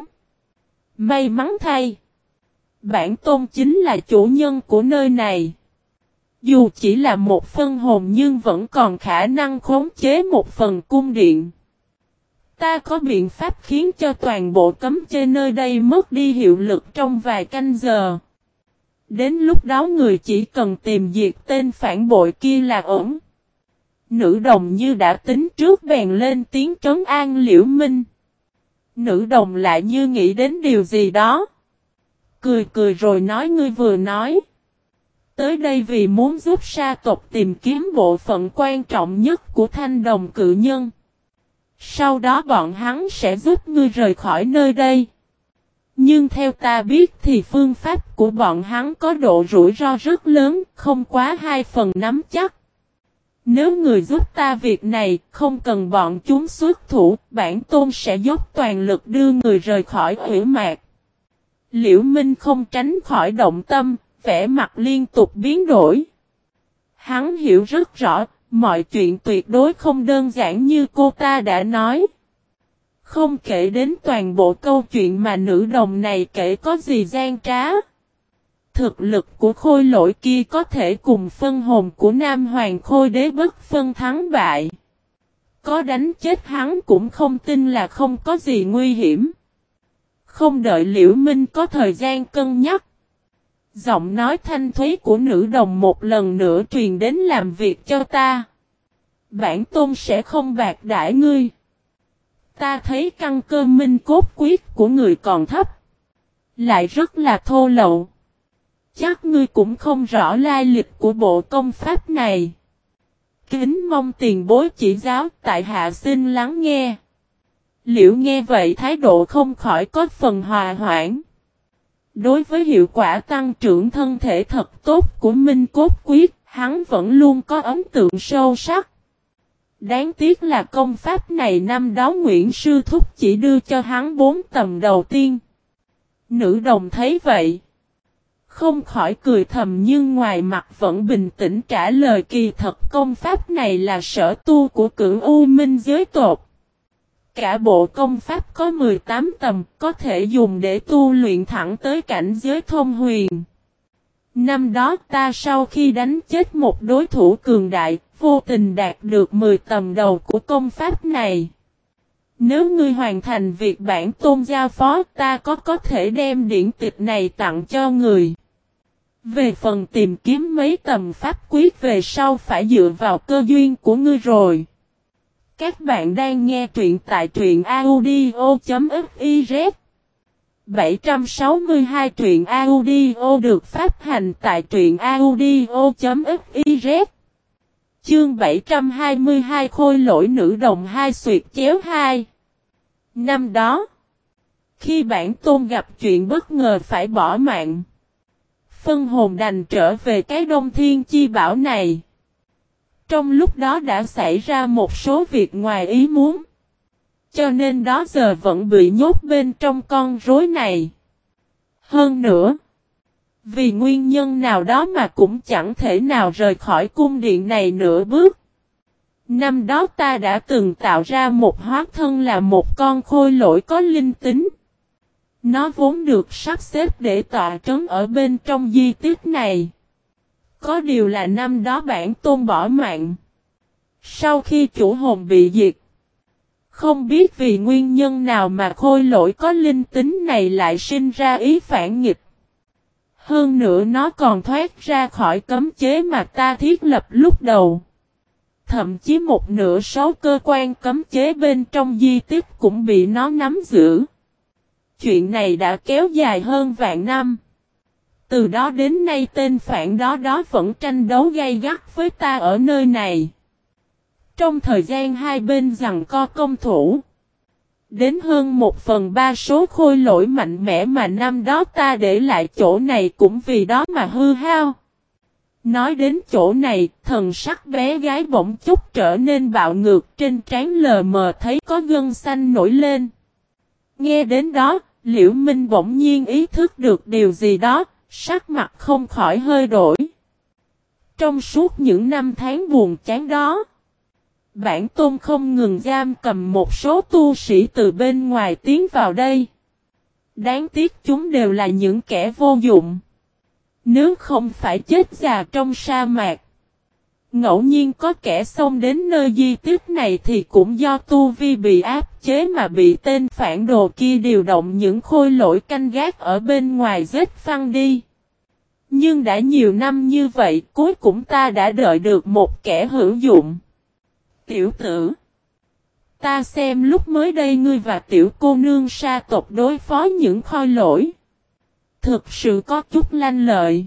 May mắn thay, bản tôn chính là chủ nhân của nơi này. Dù chỉ là một phân hồn nhưng vẫn còn khả năng khống chế một phần cung điện. Ta có biện pháp khiến cho toàn bộ cấm trên nơi đây mất đi hiệu lực trong vài canh giờ. Đến lúc đó người chỉ cần tìm diệt tên phản bội kia là ổn. Nữ đồng như đã tính trước bèn lên tiếng trấn an Liễu Minh. Nữ đồng lại như nghĩ đến điều gì đó. Cười cười rồi nói ngươi vừa nói. Tới đây vì muốn giúp sa tộc tìm kiếm bộ phận quan trọng nhất của thanh đồng cự nhân. Sau đó bọn hắn sẽ giúp ngươi rời khỏi nơi đây. Nhưng theo ta biết thì phương pháp của bọn hắn có độ rủi ro rất lớn, không quá 2 phần nắm chắc. Nếu người giúp ta việc này, không cần bọn chúng xuất thủ, bản tôn sẽ dốc toàn lực đưa người rời khỏi hủy mạc. Liễu Minh không tránh khỏi động tâm, vẻ mặt liên tục biến đổi. Hắn hiểu rất rõ, mọi chuyện tuyệt đối không đơn giản như cô ta đã nói. Không kể đến toàn bộ câu chuyện mà nữ đồng này kể có gì gian trá. Thực lực của khôi lỗi kia có thể cùng phân hồn của Nam Hoàng Khôi Đế bất phân thắng bại. Có đánh chết hắn cũng không tin là không có gì nguy hiểm. Không đợi Liễu Minh có thời gian cân nhắc. Giọng nói thanh thúy của nữ đồng một lần nữa truyền đến làm việc cho ta. Bản tôn sẽ không bạc đãi ngươi. Ta thấy căn cơ minh cốt quyết của người còn thấp. Lại rất là thô lậu. Chắc ngươi cũng không rõ lai lịch của bộ công pháp này. Kính mong tiền bối chỉ giáo, tại hạ xin lắng nghe. Liễu nghe vậy thái độ không khỏi có phần hòa hoãn. Đối với hiệu quả tăng trưởng thân thể thật tốt của Minh Cốt Quyết, hắn vẫn luôn có ấn tượng sâu sắc. Đáng tiếc là công pháp này năm đó Nguyễn Sư Thúc chỉ đưa cho hắn 4 tầm đầu tiên. Nữ đồng thấy vậy, không khỏi cười thầm nhưng ngoài mặt vẫn bình tĩnh trả lời kỳ thật công pháp này là sở tu của Cửu U Minh giới tộc. Cả bộ công pháp có 18 tầm, có thể dùng để tu luyện thẳng tới cảnh giới thông huyền. Năm đó ta sau khi đánh chết một đối thủ cường đại, vô tình đạt được 10 tầm đầu của công pháp này. Nếu ngươi hoàn thành việc bản tôn giao phó, ta có thể đem điển tịch này tặng cho người. Về phần tìm kiếm mấy tầm pháp quyết về sau phải dựa vào cơ duyên của ngươi rồi. Các bạn đang nghe truyện tại truyện audio.fiz 762 truyện audio được phát hành tại truyện audio.fiz Chương 722 Khôi lỗi nữ đồng 2 xuyệt chéo 2. Năm đó, khi bản tôn gặp chuyện bất ngờ phải bỏ mạng, phân hồn đành trở về cái Đông Thiên Chi Bảo này. Trong lúc đó đã xảy ra một số việc ngoài ý muốn. Cho nên đó giờ vẫn bị nhốt bên trong con rối này. Hơn nữa, vì nguyên nhân nào đó mà cũng chẳng thể nào rời khỏi cung điện này nửa bước. Năm đó ta đã từng tạo ra một hóa thân là một con khôi lỗi có linh tính. Nó vốn được sắp xếp để tọa trấn ở bên trong di tích này. Có điều là năm đó bản tôn bỏ mạng. Sau khi chủ hồn bị diệt, không biết vì nguyên nhân nào mà khôi lỗi có linh tính này lại sinh ra ý phản nghịch. Hơn nữa nó còn thoát ra khỏi cấm chế mà ta thiết lập lúc đầu. Thậm chí một nửa số cơ quan cấm chế bên trong di tích cũng bị nó nắm giữ. Chuyện này đã kéo dài hơn vạn năm. Từ đó đến nay tên phản đó vẫn tranh đấu gay gắt với ta ở nơi này. Trong thời gian hai bên giằng co công thủ, đến hơn 1/3 số khôi lỗi mạnh mẽ mà năm đó ta để lại chỗ này cũng vì đó mà hư hao. Nói đến chỗ này, thần sắc bé gái bỗng chút trở nên bạo ngược, trên trán lờ mờ thấy có gân xanh nổi lên. Nghe đến đó, Liễu Minh bỗng nhiên ý thức được điều gì đó, sắc mặt không khỏi hơi đổi. Trong suốt những năm tháng buồn chán đó, bản tôn không ngừng giam cầm một số tu sĩ từ bên ngoài tiến vào đây. Đáng tiếc chúng đều là những kẻ vô dụng. Nếu không phải chết già trong sa mạc, ngẫu nhiên có kẻ xông đến nơi di tích này thì cũng do tu vi bị áp chế mà bị tên phản đồ kia điều động những khôi lỗi canh gác ở bên ngoài giết phăng đi. Nhưng đã nhiều năm như vậy, cuối cùng ta đã đợi được một kẻ hữu dụng. Tiểu tử, ta xem lúc mới đây ngươi và tiểu cô nương sa tộc đối phó những khôi lỗi, thực sự có chút lanh lợi.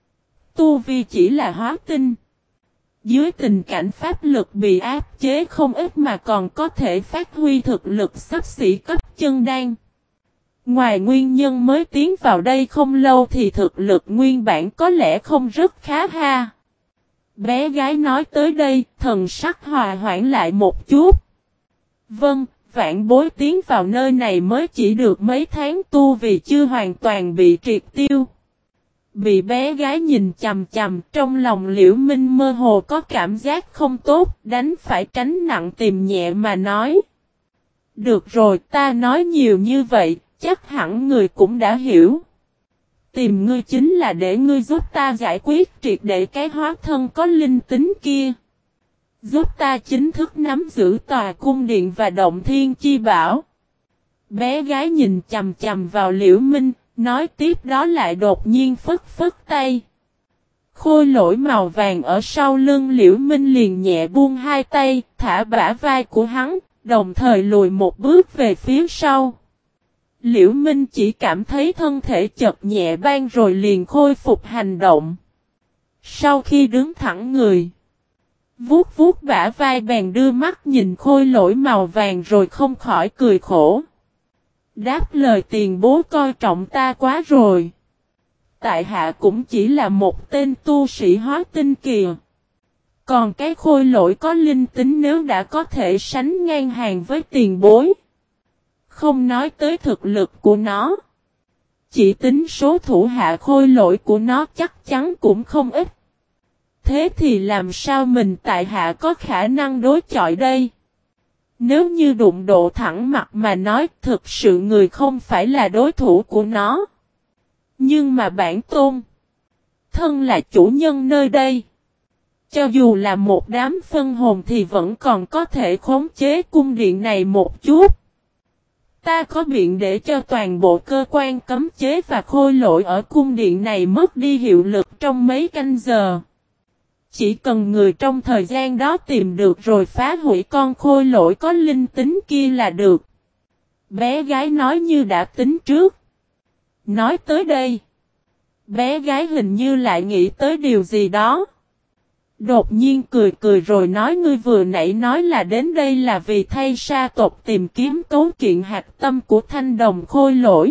Tu vi chỉ là hóa tinh. Dưới tình cảnh pháp lực bị áp chế không ít mà còn có thể phát huy thực lực xấp xỉ cấp chân đan. Ngoài nguyên nhân mới tiến vào đây không lâu thì thực lực nguyên bản có lẽ không rất khá ha. Bé gái nói tới đây, thần sắc hòa hoãn lại một chút. Vâng, vạn bối tiến vào nơi này mới chỉ được mấy tháng tu vì chưa hoàn toàn bị triệt tiêu. Bị bé gái nhìn chằm chằm, trong lòng Liễu Minh mơ hồ có cảm giác không tốt, đánh phải tránh nặng tìm nhẹ mà nói. Được rồi, ta nói nhiều như vậy, chắc hẳn người cũng đã hiểu. Tìm ngươi chính là để ngươi giúp ta giải quyết triệt để cái hóa thân có linh tính kia. Giúp ta chính thức nắm giữ tòa cung điện và động thiên chi bảo. Bé gái nhìn chằm chằm vào Liễu Minh, nói tiếp đó lại đột nhiên phất phất tay. Khôi lỗi màu vàng ở sau lưng Liễu Minh liền nhẹ buông hai tay, thả bả vai của hắn, đồng thời lùi một bước về phía sau. Liễu Minh chỉ cảm thấy thân thể chật nhẹ bang rồi liền khôi phục hành động. Sau khi đứng thẳng người, vuốt vuốt bả vai bèn đưa mắt nhìn khôi lỗi màu vàng rồi không khỏi cười khổ. Đáp lời tiền bối coi trọng ta quá rồi. Tại hạ cũng chỉ là một tên tu sĩ hóa tinh kìa. Còn cái khôi lỗi có linh tính nếu đã có thể sánh ngang hàng với tiền bối. Không nói tới thực lực của nó. Chỉ tính số thủ hạ khôi lỗi của nó chắc chắn cũng không ít. Thế thì làm sao mình tại hạ có khả năng đối chọi đây? Nếu như đụng độ thẳng mặt mà nói thực sự người không phải là đối thủ của nó. Nhưng mà bản tôn, thân là chủ nhân nơi đây. Cho dù là một đám phân hồn thì vẫn còn có thể khống chế cung điện này một chút. Ta có biện để cho toàn bộ cơ quan cấm chế và khôi lỗi ở cung điện này mất đi hiệu lực trong mấy canh giờ. Chỉ cần người trong thời gian đó tìm được rồi phá hủy con khôi lỗi có linh tính kia là được. Bé gái nói như đã tính trước. Nói tới đây, bé gái hình như lại nghĩ tới điều gì đó. Đột nhiên cười cười rồi nói ngươi vừa nãy nói là đến đây là vì thay sa tộc tìm kiếm cấu kiện hạt tâm của thanh đồng khôi lỗi.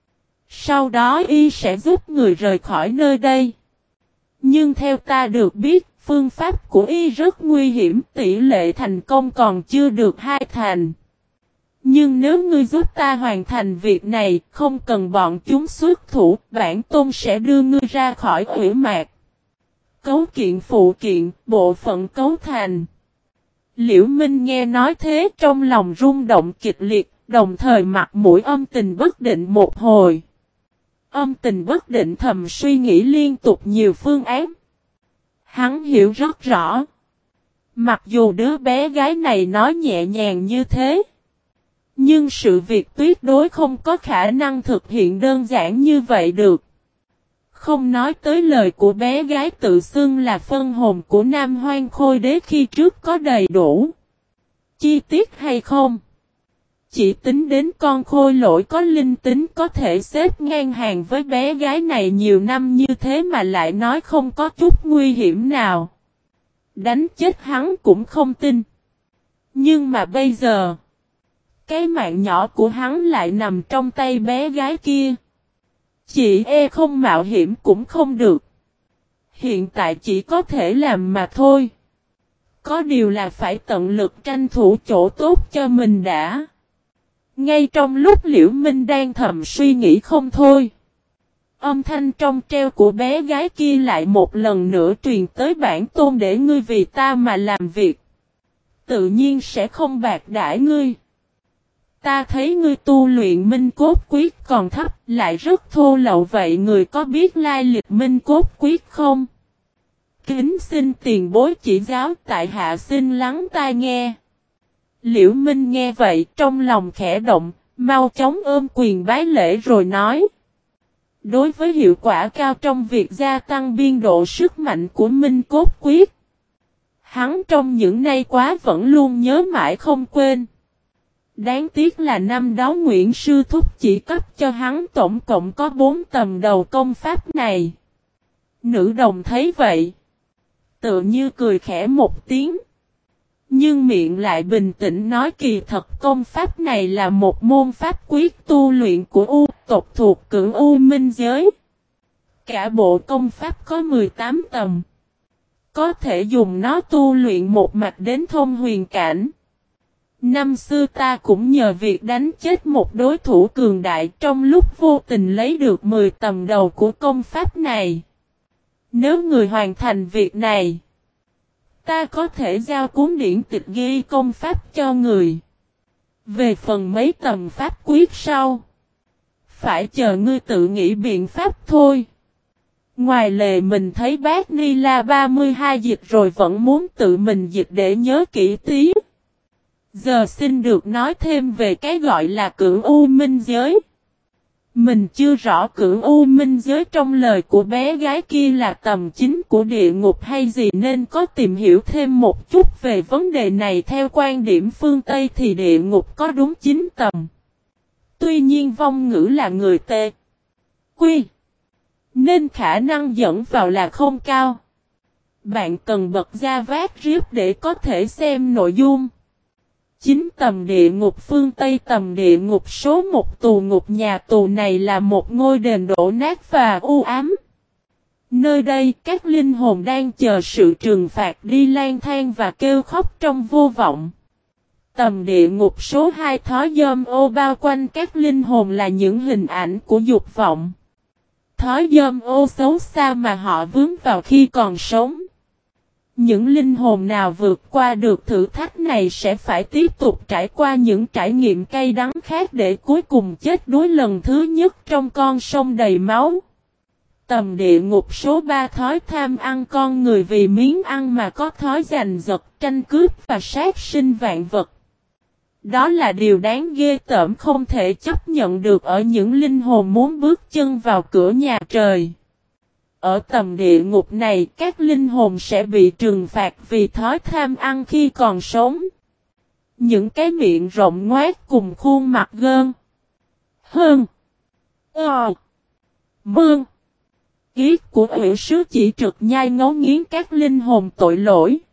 Sau đó y sẽ giúp người rời khỏi nơi đây. Nhưng theo ta được biết, phương pháp của y rất nguy hiểm, tỷ lệ thành công còn chưa được 2 thành. Nhưng nếu ngươi giúp ta hoàn thành việc này, không cần bọn chúng xuất thủ, bản tôn sẽ đưa ngươi ra khỏi hủy mạc. Cấu kiện phụ kiện, bộ phận cấu thành. Liễu Minh nghe nói thế trong lòng rung động kịch liệt, đồng thời mặt mũi âm tình bất định một hồi. Âm tình bất định thầm suy nghĩ liên tục nhiều phương án. Hắn hiểu rất rõ. Mặc dù đứa bé gái này nói nhẹ nhàng như thế, nhưng sự việc tuyệt đối không có khả năng thực hiện đơn giản như vậy được. Không nói tới lời của bé gái tự xưng là phân hồn của Nam Hoang Khôi Đế khi trước có đầy đủ chi tiết hay không. Chỉ tính đến con khôi lỗi có linh tính có thể xếp ngang hàng với bé gái này nhiều năm như thế mà lại nói không có chút nguy hiểm nào. Đánh chết hắn cũng không tin. Nhưng mà bây giờ, cái mạng nhỏ của hắn lại nằm trong tay bé gái kia. Chị không mạo hiểm cũng không được. Hiện tại chỉ có thể làm mà thôi. Có điều là phải tận lực tranh thủ chỗ tốt cho mình đã. Ngay trong lúc Liễu Minh đang thầm suy nghĩ không thôi, âm thanh trong treo của bé gái kia lại một lần nữa truyền tới bản tôn để ngươi vì ta mà làm việc. Tự nhiên sẽ không bạc đãi ngươi. Ta thấy ngươi tu luyện minh cốt quyết còn thấp lại rất thô lậu vậy người có biết lai lịch minh cốt quyết không? Kính xin tiền bối chỉ giáo tại hạ xin lắng tai nghe. Liễu Minh nghe vậy trong lòng khẽ động, mau chóng ôm quyền bái lễ rồi nói. Đối với hiệu quả cao trong việc gia tăng biên độ sức mạnh của minh cốt quyết, hắn trong những nay quá vẫn luôn nhớ mãi không quên. Đáng tiếc là năm đó Nguyễn Sư Thúc chỉ cấp cho hắn tổng cộng có 4 tầng đầu công pháp này. Nữ đồng thấy vậy, tự như cười khẽ một tiếng. Nhưng miệng lại bình tĩnh nói kỳ thật công pháp này là một môn pháp quyết tu luyện của U tộc thuộc Cửu U Minh Giới. Cả bộ công pháp có 18 tầng. Có thể dùng nó tu luyện một mạch đến thông huyền cảnh. Năm xưa ta cũng nhờ việc đánh chết một đối thủ cường đại trong lúc vô tình lấy được 10 tầng đầu của công pháp này. Nếu người hoàn thành việc này, ta có thể giao cuốn điển tịch ghi công pháp cho người. Về phần mấy tầng pháp quyết sau, phải chờ ngươi tự nghĩ biện pháp thôi. Ngoài lề mình thấy bác Ni La 32 dịch rồi vẫn muốn tự mình dịch để nhớ kỹ tí. Giờ xin được nói thêm về cái gọi là Cửu U Minh Giới. Mình chưa rõ cửu u minh giới trong lời của bé gái kia là tầm 9 của địa ngục hay gì nên có tìm hiểu thêm một chút về vấn đề này. Theo quan điểm phương Tây thì địa ngục có đúng 9 tầm. Tuy nhiên vong ngữ là người Tê. Quy. Nên khả năng dẫn vào là không cao. Bạn cần bật ra vát rip để có thể xem nội dung. 9 tầm địa ngục phương Tây. Tầm địa ngục số 1 tù ngục. Nhà tù này là một ngôi đền đổ nát và u ám. Nơi đây các linh hồn đang chờ sự trừng phạt đi lang thang và kêu khóc trong vô vọng. Tầm địa ngục số 2 thói dâm ô. Bao quanh các linh hồn là những hình ảnh của dục vọng. Thói dâm ô xấu xa mà họ vướng vào khi còn sống. Những linh hồn nào vượt qua được thử thách này sẽ phải tiếp tục trải qua những trải nghiệm cay đắng khác để cuối cùng chết đuối lần thứ nhất trong con sông đầy máu. Tầm địa ngục số 3 thói tham ăn. Con người vì miếng ăn mà có thói giành giật, tranh cướp và sát sinh vạn vật. Đó là điều đáng ghê tởm không thể chấp nhận được ở những linh hồn muốn bước chân vào cửa nhà trời. Ở tầm địa ngục này, các linh hồn sẽ bị trừng phạt vì thói tham ăn khi còn sống. Những cái miệng rộng ngoác cùng khuôn mặt gơn. Hơn. Mương. Ý của ủy sứ chỉ trực nhai ngấu nghiến các linh hồn tội lỗi.